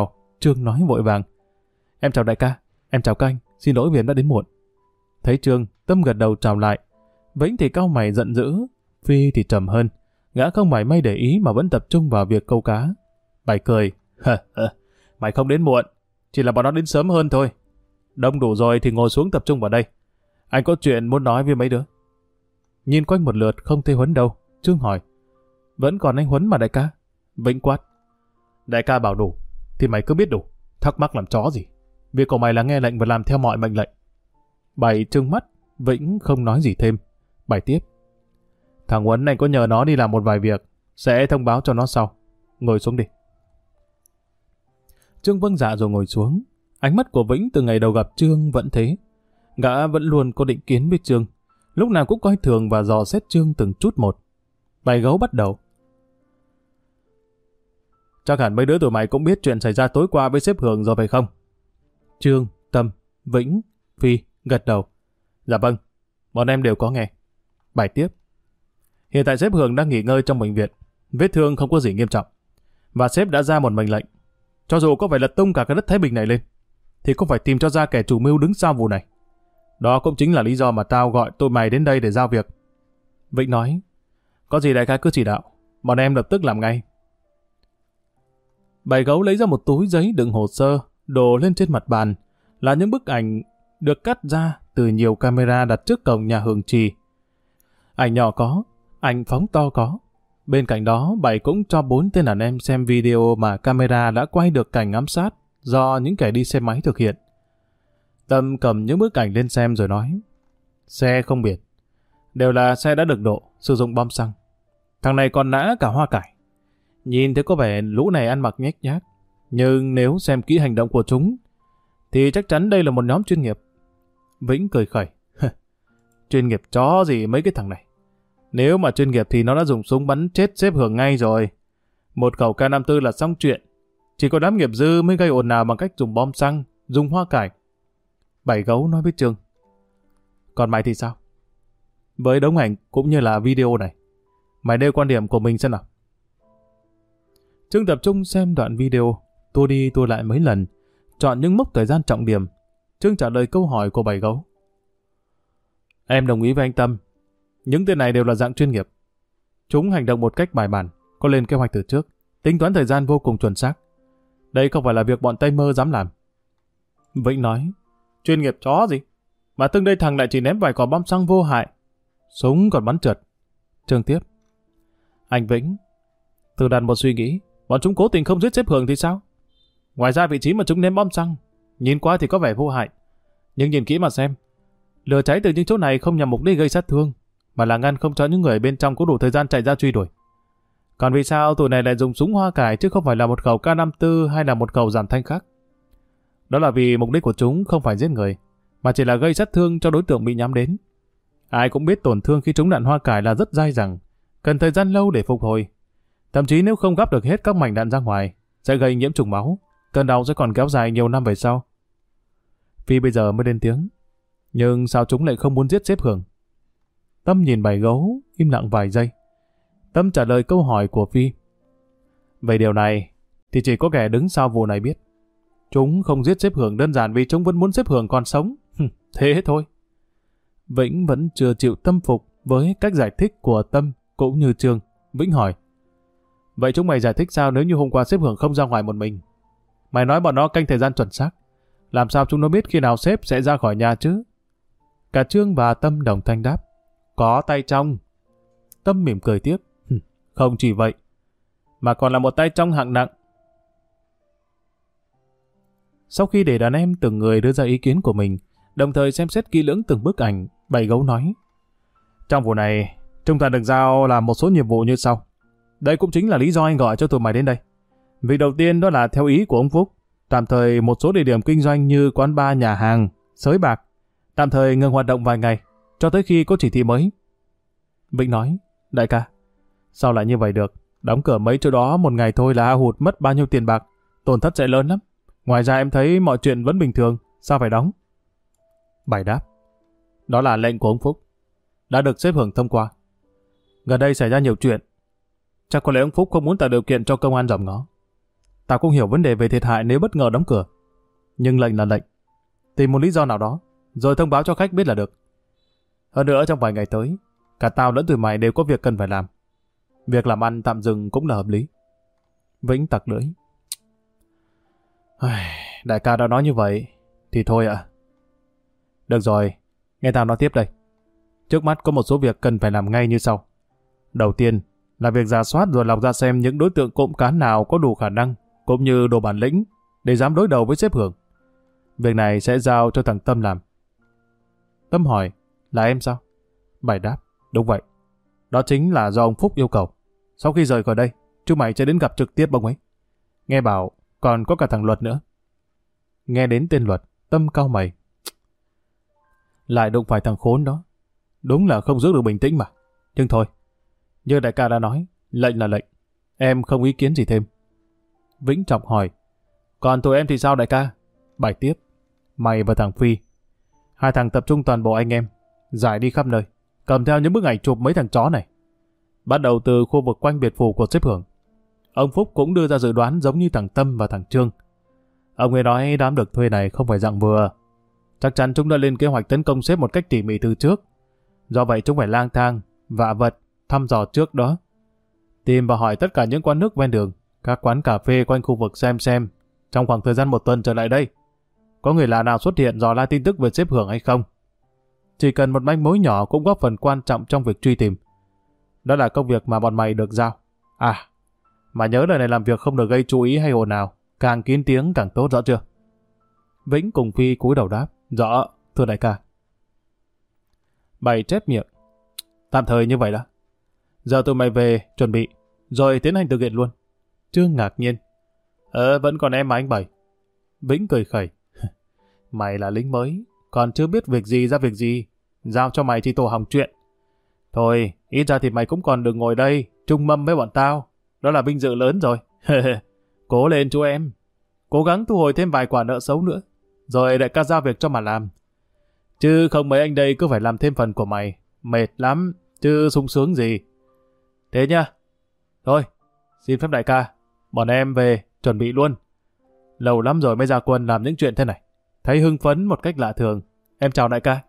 Trương nói vội vàng. Em chào đại ca, em chào các anh, xin lỗi vì em đã đến muộn. Thấy Trương, Tâm gật đầu chào lại. Vĩnh thì cau mày giận dữ, Phi thì trầm hơn. Gã không mảy may để ý mà vẫn tập trung vào việc câu cá. Bảy cười. Mày không đến muộn, chỉ là bọn nó đến sớm hơn thôi. Đông đủ rồi thì ngồi xuống tập trung vào đây. Anh có chuyện muốn nói với mấy đứa. Nhìn quanh một lượt không thấy Huấn đâu, Trương hỏi. Vẫn còn anh Huấn mà đại ca. Vĩnh quát. Đại ca bảo đủ, thì mày cứ biết đủ. Thắc mắc làm chó gì. Việc của mày là nghe lệnh và làm theo mọi mệnh lệnh. Bảy trừng mắt, Vĩnh không nói gì thêm. Bảy tiếp. Thằng Huấn này có nhờ nó đi làm một vài việc, sẽ thông báo cho nó sau. Ngồi xuống đi. Trương vâng dạ rồi ngồi xuống. Ánh mắt của Vĩnh từ ngày đầu gặp Trương vẫn thế. Gã vẫn luôn có định kiến với Trương. Lúc nào cũng coi thường và dò xét Trương từng chút một. Bảy gấu bắt đầu. Chắc hẳn mấy đứa tụi mày cũng biết chuyện xảy ra tối qua với sếp Hường rồi phải không? Trương, Tâm, Vĩnh, Phi gật đầu. Dạ vâng, bọn em đều có nghe. Bảy tiếp. Hiện tại sếp Hường đang nghỉ ngơi trong bệnh viện. Vết thương không có gì nghiêm trọng. Và sếp đã ra một mệnh lệnh. Cho dù có phải lật tung cả cái đất Thái Bình này lên, thì cũng phải tìm cho ra kẻ chủ mưu đứng sau vụ này. Đó cũng chính là lý do mà tao gọi tụi mày đến đây để giao việc. Vĩnh nói. Có gì đại ca cứ chỉ đạo. Bọn em lập tức làm ngay. Bảy gấu lấy ra một túi giấy đựng hồ sơ, đổ lên trên mặt bàn. Là những bức ảnh được cắt ra từ nhiều camera đặt trước cổng nhà Hường Trì. Ảnh nhỏ có, ảnh phóng to có. Bên cạnh đó, Bảy cũng cho 4 tên đàn em xem video mà camera đã quay được cảnh ám sát do những kẻ đi xe máy thực hiện. Tâm cầm những bức ảnh lên xem rồi nói. Xe không biển. Đều là xe đã được độ, sử dụng bom xăng. Thằng này còn nã cả hoa cải. Nhìn thấy có vẻ lũ này ăn mặc nhếch nhác. Nhưng nếu xem kỹ hành động của chúng, thì chắc chắn đây là một nhóm chuyên nghiệp. Vĩnh cười khẩy. Chuyên nghiệp chó gì mấy cái thằng này. Nếu mà chuyên nghiệp thì nó đã dùng súng bắn chết sếp Hường ngay rồi. Một khẩu K54 là xong chuyện. Chỉ có đám nghiệp dư mới gây ồn ào bằng cách dùng bom xăng, dùng hoa cải. Bảy gấu nói với Trương. Còn mày thì sao? Với đống ảnh cũng như là video này, mày nêu quan điểm của mình xem nào. Trương tập trung xem đoạn video, tua đi tua lại mấy lần, chọn những mốc thời gian trọng điểm. Trương trả lời câu hỏi của bảy gấu. Em đồng ý với anh Tâm. Những tên này đều là dạng chuyên nghiệp. Chúng hành động một cách bài bản, có lên kế hoạch từ trước, tính toán thời gian vô cùng chuẩn xác. Đây không phải là việc bọn Tây Mơ dám làm. Vĩnh nói. Chuyên nghiệp chó gì? Mà từng đây thằng lại chỉ ném vài quả bom xăng vô hại. Súng còn bắn trượt. Trương tiếp. Anh Vĩnh, thử đặt một suy nghĩ, bọn chúng cố tình không giết sếp Hường thì sao? Ngoài ra vị trí mà chúng ném bom xăng, nhìn qua thì có vẻ vô hại. Nhưng nhìn kỹ mà xem, lửa cháy từ những chỗ này không nhằm mục đích gây sát thương, mà là ngăn không cho những người bên trong có đủ thời gian chạy ra truy đuổi. Còn vì sao tụi này lại dùng súng hoa cải chứ không phải là một khẩu K54 hay là một khẩu giảm thanh khác? Đó là vì mục đích của chúng không phải giết người, mà chỉ là gây sát thương cho đối tượng bị nhắm đến. Ai cũng biết tổn thương khi trúng đạn hoa cải là rất dai dẳng, cần thời gian lâu để phục hồi. Thậm chí nếu không gắp được hết các mảnh đạn ra ngoài, sẽ gây nhiễm trùng máu, cơn đau sẽ còn kéo dài nhiều năm về sau. Phi bây giờ mới lên tiếng. Nhưng sao chúng lại không muốn giết sếp Hường? Tâm nhìn bảy gấu, im lặng vài giây. Tâm trả lời câu hỏi của Phi. Về điều này, thì chỉ có kẻ đứng sau vụ này biết. Chúng không giết sếp Hường đơn giản vì chúng vẫn muốn sếp Hường còn sống. Thế thôi. Vĩnh vẫn chưa chịu tâm phục với cách giải thích của Tâm cũng như Trương. Vĩnh hỏi. Vậy chúng mày giải thích sao nếu như hôm qua sếp Hường không ra ngoài một mình? Mày nói bọn nó canh thời gian chuẩn xác. Làm sao chúng nó biết khi nào sếp sẽ ra khỏi nhà chứ? Cả Trương và Tâm đồng thanh đáp. Có tay trong. Tâm mỉm cười tiếp. Không chỉ vậy, mà còn là một tay trong hạng nặng. Sau khi để đàn em từng người đưa ra ý kiến của mình, đồng thời xem xét kỹ lưỡng từng bức ảnh, bảy gấu nói. Trong vụ này, chúng ta được giao làm một số nhiệm vụ như sau. Đây cũng chính là lý do anh gọi cho tụi mày đến đây. Việc đầu tiên đó là theo ý của ông Phúc, tạm thời một số địa điểm kinh doanh như quán bar, nhà hàng, sới bạc, tạm thời ngừng hoạt động vài ngày, cho tới khi có chỉ thị mới. Vĩnh nói, đại ca, sao lại như vậy được? Đóng cửa mấy chỗ đó một ngày thôi là hụt mất bao nhiêu tiền bạc, tổn thất sẽ lớn lắm. Ngoài ra em thấy mọi chuyện vẫn bình thường, sao phải đóng? Bảy đáp, đó là lệnh của ông Phúc, đã được sếp Hường thông qua. Gần đây xảy ra nhiều chuyện, chắc có lẽ ông Phúc không muốn tạo điều kiện cho công an dòm ngó. Tao cũng hiểu vấn đề về thiệt hại nếu bất ngờ đóng cửa. Nhưng lệnh là lệnh. Tìm một lý do nào đó, rồi thông báo cho khách biết là được. Hơn nữa trong vài ngày tới, cả tao lẫn tụi mày đều có việc cần phải làm. Việc làm ăn tạm dừng cũng là hợp lý. Vĩnh tặc lưỡi. Đại ca đã nói như vậy, thì thôi ạ. Được rồi, nghe tao nói tiếp đây. Trước mắt có một số việc cần phải làm ngay như sau. Đầu tiên là việc rà soát rồi lọc ra xem những đối tượng cộng cán nào có đủ khả năng, cũng như đủ bản lĩnh để dám đối đầu với sếp Hưởng. Việc này sẽ giao cho thằng Tâm làm. Tâm hỏi, là em sao? Bảy đáp, đúng vậy. Đó chính là do ông Phúc yêu cầu. Sau khi rời khỏi đây, chúng mày sẽ đến gặp trực tiếp ông ấy. Nghe bảo còn có cả thằng Luật nữa. Nghe đến tên Luật, Tâm cau mày. Lại đụng phải thằng khốn đó. Đúng là không giữ được bình tĩnh mà. Nhưng thôi, như đại ca đã nói, lệnh là lệnh. Em không ý kiến gì thêm. Vĩnh Trọng hỏi, còn tụi em thì sao đại ca? Bảy tiếp, mày và thằng Phi. Hai thằng tập trung toàn bộ anh em, giải đi khắp nơi, cầm theo những bức ảnh chụp mấy thằng chó này. Bắt đầu từ khu vực quanh biệt phủ của sếp Hưởng. Ông Phúc cũng đưa ra dự đoán giống như thằng Tâm và thằng Trương. Ông ấy nói đám được thuê này không phải dạng vừa. Chắc chắn chúng đã lên kế hoạch tấn công sếp một cách tỉ mỉ từ trước. Do vậy chúng phải lang thang, vạ vật, thăm dò trước đó. Tìm và hỏi tất cả những quán nước ven đường, các quán cà phê quanh khu vực xem trong khoảng thời gian một tuần trở lại đây, có người lạ nào xuất hiện dò la tin tức về sếp Hưởng hay không. Chỉ cần một manh mối nhỏ cũng góp phần quan trọng trong việc truy tìm. Đó là công việc mà bọn mày được giao. À, mà nhớ lời này làm việc không được gây chú ý hay ồn ào, càng kín tiếng càng tốt, rõ chưa? Vĩnh cùng Phi cúi đầu đáp, rõ, thưa đại ca. Bày chép miệng, tạm thời như vậy đó. Giờ tụi mày về, chuẩn bị, rồi tiến hành thực hiện luôn. Trương ngạc nhiên, vẫn còn em mà anh Bảy. Vĩnh cười khẩy, mày là lính mới, còn chưa biết việc gì ra việc gì, giao cho mày thì tổ hỏng chuyện. Thôi, ít ra thì mày cũng còn đừng ngồi đây, chung mâm với bọn tao, đó là vinh dự lớn rồi. Cố lên chú em, cố gắng thu hồi thêm vài quả nợ xấu nữa, rồi đại ca giao việc cho mà làm. Chứ không mấy anh đây cứ phải làm thêm phần của mày, mệt lắm, chứ sung sướng gì. Thế nhá. Thôi, xin phép đại ca, bọn em về, chuẩn bị luôn. Lâu lắm rồi mới ra quân làm những chuyện thế này. Thấy hưng phấn một cách lạ thường. Em chào đại ca.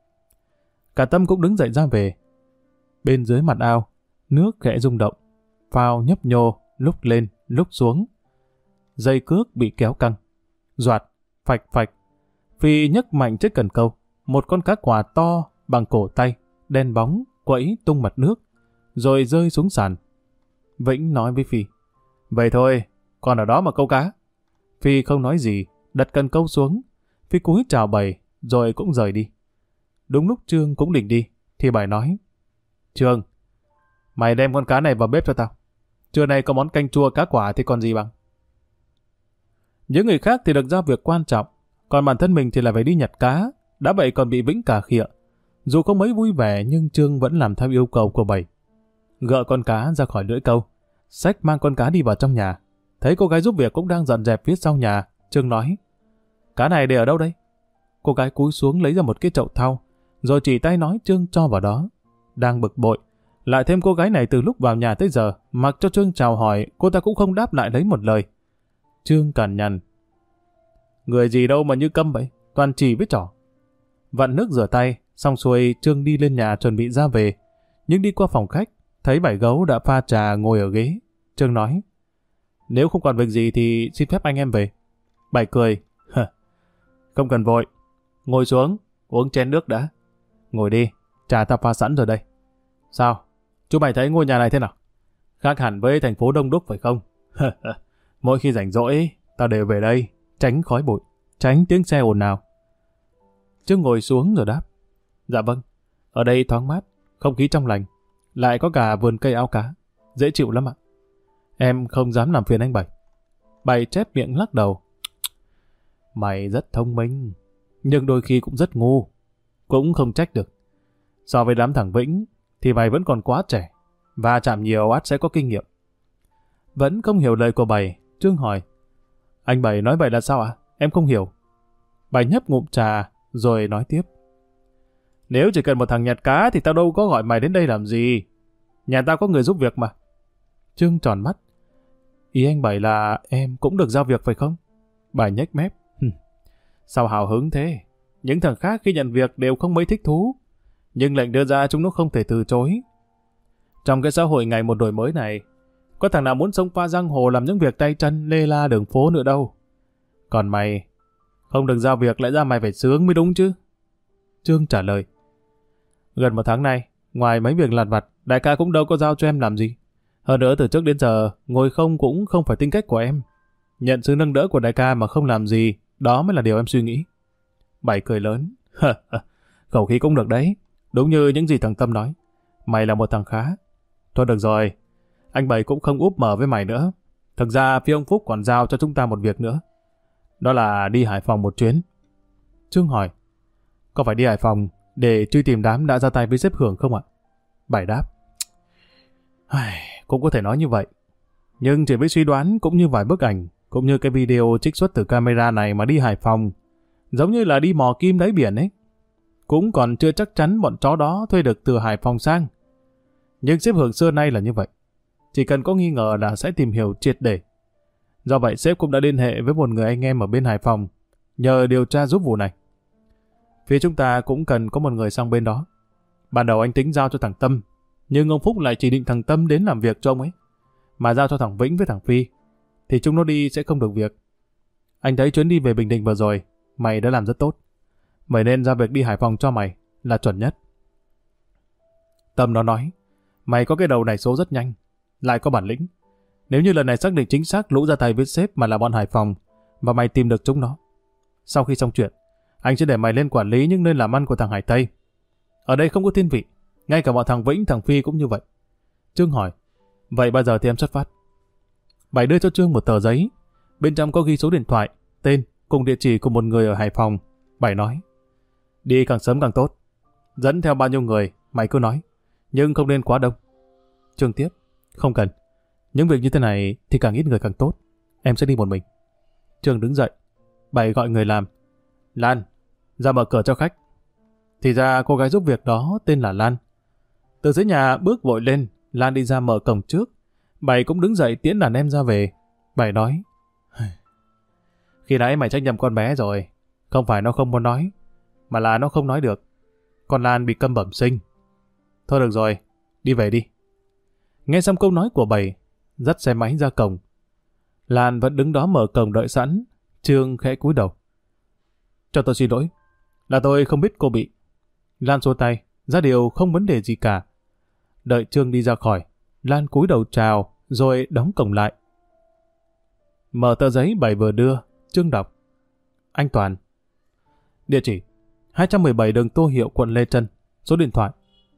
Cả Tâm cũng đứng dậy ra về. Bên dưới mặt ao, nước khẽ rung động. Phao nhấp nhô, lúc lên, lúc xuống. Dây cước bị kéo căng. Doạt, phạch phạch. Phi nhấc mạnh chiếc cần câu. Một con cá quả to bằng cổ tay, đen bóng, quẫy tung mặt nước, rồi rơi xuống sàn. Vĩnh nói với Phi, vậy thôi, còn ở đó mà câu cá. Phi không nói gì, đặt cần câu xuống. Phi cúi chào Bảy, rồi cũng rời đi. Đúng lúc Trương cũng định đi, thì Bảy nói, Trương, mày đem con cá này vào bếp cho tao. Trưa nay có món canh chua cá quả thì còn gì bằng. Những người khác thì được giao việc quan trọng, còn bản thân mình thì là phải đi nhặt cá, đã vậy còn bị Vĩnh cà khịa. Dù không mấy vui vẻ nhưng Trương vẫn làm theo yêu cầu của Bảy. Gỡ con cá ra khỏi lưỡi câu, xách mang con cá đi vào trong nhà. Thấy cô gái giúp việc cũng đang dọn dẹp phía sau nhà, Trương nói, cá này để ở đâu đây? Cô gái cúi xuống lấy ra một cái chậu thau, rồi chỉ tay nói Trương cho vào đó. Đang bực bội, lại thêm cô gái này từ lúc vào nhà tới giờ, mặc cho Trương chào hỏi, cô ta cũng không đáp lại lấy một lời. Trương cằn nhằn, người gì đâu mà như câm vậy, toàn chỉ với trò. Vặn nước rửa tay, xong xuôi Trương đi lên nhà chuẩn bị ra về, nhưng đi qua phòng khách, thấy Bảy Gấu đã pha trà ngồi ở ghế. Trương nói, nếu không còn việc gì thì xin phép anh em về. Bảy cười, không cần vội, ngồi xuống, uống chén nước đã. Ngồi đi, trà ta pha sẵn rồi đây. Sao, chú mày thấy ngôi nhà này thế nào? Khác hẳn với thành phố đông đúc phải không? Mỗi khi rảnh rỗi, tao đều về đây, tránh khói bụi, tránh tiếng xe ồn ào. Trương ngồi xuống rồi đáp, dạ vâng, ở đây thoáng mát, không khí trong lành, lại có cả vườn cây ao cá, dễ chịu lắm ạ. Em không dám làm phiền anh Bảy. Bảy chép miệng lắc đầu, mày rất thông minh, nhưng đôi khi cũng rất ngu, cũng không trách được. So với đám thằng Vĩnh thì mày vẫn còn quá trẻ, và chạm nhiều ắt sẽ có kinh nghiệm. Vẫn không hiểu lời của Bảy, Trương hỏi, anh Bảy nói vậy là sao ạ? Em không hiểu. Bảy nhấp ngụm trà rồi nói tiếp, nếu chỉ cần một thằng nhặt cá thì tao đâu có gọi mày đến đây làm gì. Nhà tao có người giúp việc mà. Trương tròn mắt, Ý anh Bảy là em cũng được giao việc phải không? Bảy nhếch mép. Sao hào hứng thế? Những thằng khác khi nhận việc đều không mấy thích thú. Nhưng lệnh đưa ra chúng nó không thể từ chối. Trong cái xã hội ngày một đổi mới này, có thằng nào muốn xông pha giang hồ làm những việc tay chân lê la đường phố nữa đâu. Còn mày, không được giao việc lại ra mày phải sướng mới đúng chứ. Trương trả lời. Gần 1 tháng nay, ngoài mấy việc lặt vặt, đại ca cũng đâu có giao cho em làm gì. Hơn nữa từ trước đến giờ, ngồi không cũng không phải tính cách của em. Nhận sự nâng đỡ của đại ca mà không làm gì, đó mới là điều em suy nghĩ. Bảy cười lớn. Khẩu khí cũng được đấy. Đúng như những gì thằng Tâm nói. Mày là một thằng khá. Thôi được rồi. Anh Bảy cũng không úp mở với mày nữa. Thực ra phía ông Phúc còn giao cho chúng ta một việc nữa. Đó là đi Hải Phòng một chuyến. Trương hỏi. Có phải đi Hải Phòng để truy tìm đám đã ra tay với sếp Hưởng không ạ? Bảy đáp. Cũng có thể nói như vậy. Nhưng chỉ với suy đoán cũng như vài bức ảnh, cũng như cái video trích xuất từ camera này mà đi Hải Phòng, giống như là đi mò kim đáy biển ấy. Cũng còn chưa chắc chắn bọn chó đó thuê được từ Hải Phòng sang. Nhưng sếp Hưởng xưa nay là như vậy. Chỉ cần có nghi ngờ là sẽ tìm hiểu triệt để. Do vậy sếp cũng đã liên hệ với một người anh em ở bên Hải Phòng, nhờ điều tra giúp vụ này. Phía chúng ta cũng cần có một người sang bên đó. Ban đầu anh tính giao cho thằng Tâm, nhưng ông Phúc lại chỉ định thằng Tâm đến làm việc cho ông ấy. Mà giao cho thằng Vĩnh với thằng Phi, thì chúng nó đi sẽ không được việc. Anh thấy chuyến đi về Bình Định vừa rồi, mày đã làm rất tốt. Vậy nên giao việc đi Hải Phòng cho mày là chuẩn nhất. Tâm nó nói, mày có cái đầu này số rất nhanh, lại có bản lĩnh. Nếu như lần này xác định chính xác lũ ra tay với sếp mà là bọn Hải Phòng, và mày tìm được chúng nó, sau khi xong chuyện, anh sẽ để mày lên quản lý những nơi làm ăn của thằng Hải Tây. Ở đây không có thiên vị, ngay cả bọn thằng Vĩnh, thằng Phi cũng như vậy. Trương hỏi, vậy bao giờ thì em xuất phát? Bảy đưa cho Trương một tờ giấy, bên trong có ghi số điện thoại, tên cùng địa chỉ của một người ở Hải Phòng. Bảy nói, đi càng sớm càng tốt. Dẫn theo bao nhiêu người, mày cứ nói, nhưng không nên quá đông. Trương tiếp, không cần. Những việc như thế này thì càng ít người càng tốt. Em sẽ đi một mình. Trương đứng dậy. Bảy gọi người làm. Lan, ra mở cửa cho khách. Thì ra cô gái giúp việc đó tên là Lan. Từ dưới nhà bước vội lên, Lan đi ra mở cổng trước. Bảy cũng đứng dậy tiễn đàn em ra về. Bảy nói, khi nãy mày trách nhầm con bé rồi. Không phải nó không muốn nói, mà là nó không nói được. Con Lan bị câm bẩm sinh. Thôi được rồi, đi về đi. Nghe xong câu nói của Bảy, dắt xe máy ra cổng. Lan vẫn đứng đó mở cổng đợi sẵn. Trương khẽ cúi đầu. Cho tôi xin lỗi, là tôi không biết cô bị. Lan xua tay, ra điều không vấn đề gì cả. Đợi Trương đi ra khỏi, Lan cúi đầu chào, rồi đóng cổng lại. Mở tờ giấy Bảy vừa đưa, Trương đọc. Anh Toàn. Địa chỉ 217 đường Tô Hiệu, quận Lê Chân. Số điện thoại.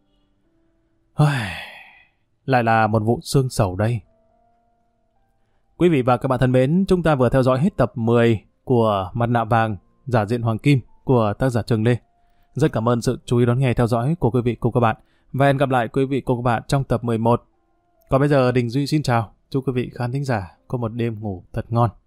Lại là một vụ xương sầu đây. Quý vị và các bạn thân mến, chúng ta vừa theo dõi hết tập 10 của Mặt nạ vàng, giả diện Hoàng Kim của tác giả Trường Lê. Rất cảm ơn sự chú ý đón nghe theo dõi của quý vị cùng các bạn. Và hẹn gặp lại quý vị cùng các bạn trong tập 11. Còn bây giờ Đình Duy xin chào. Chúc quý vị khán thính giả có một đêm ngủ thật ngon.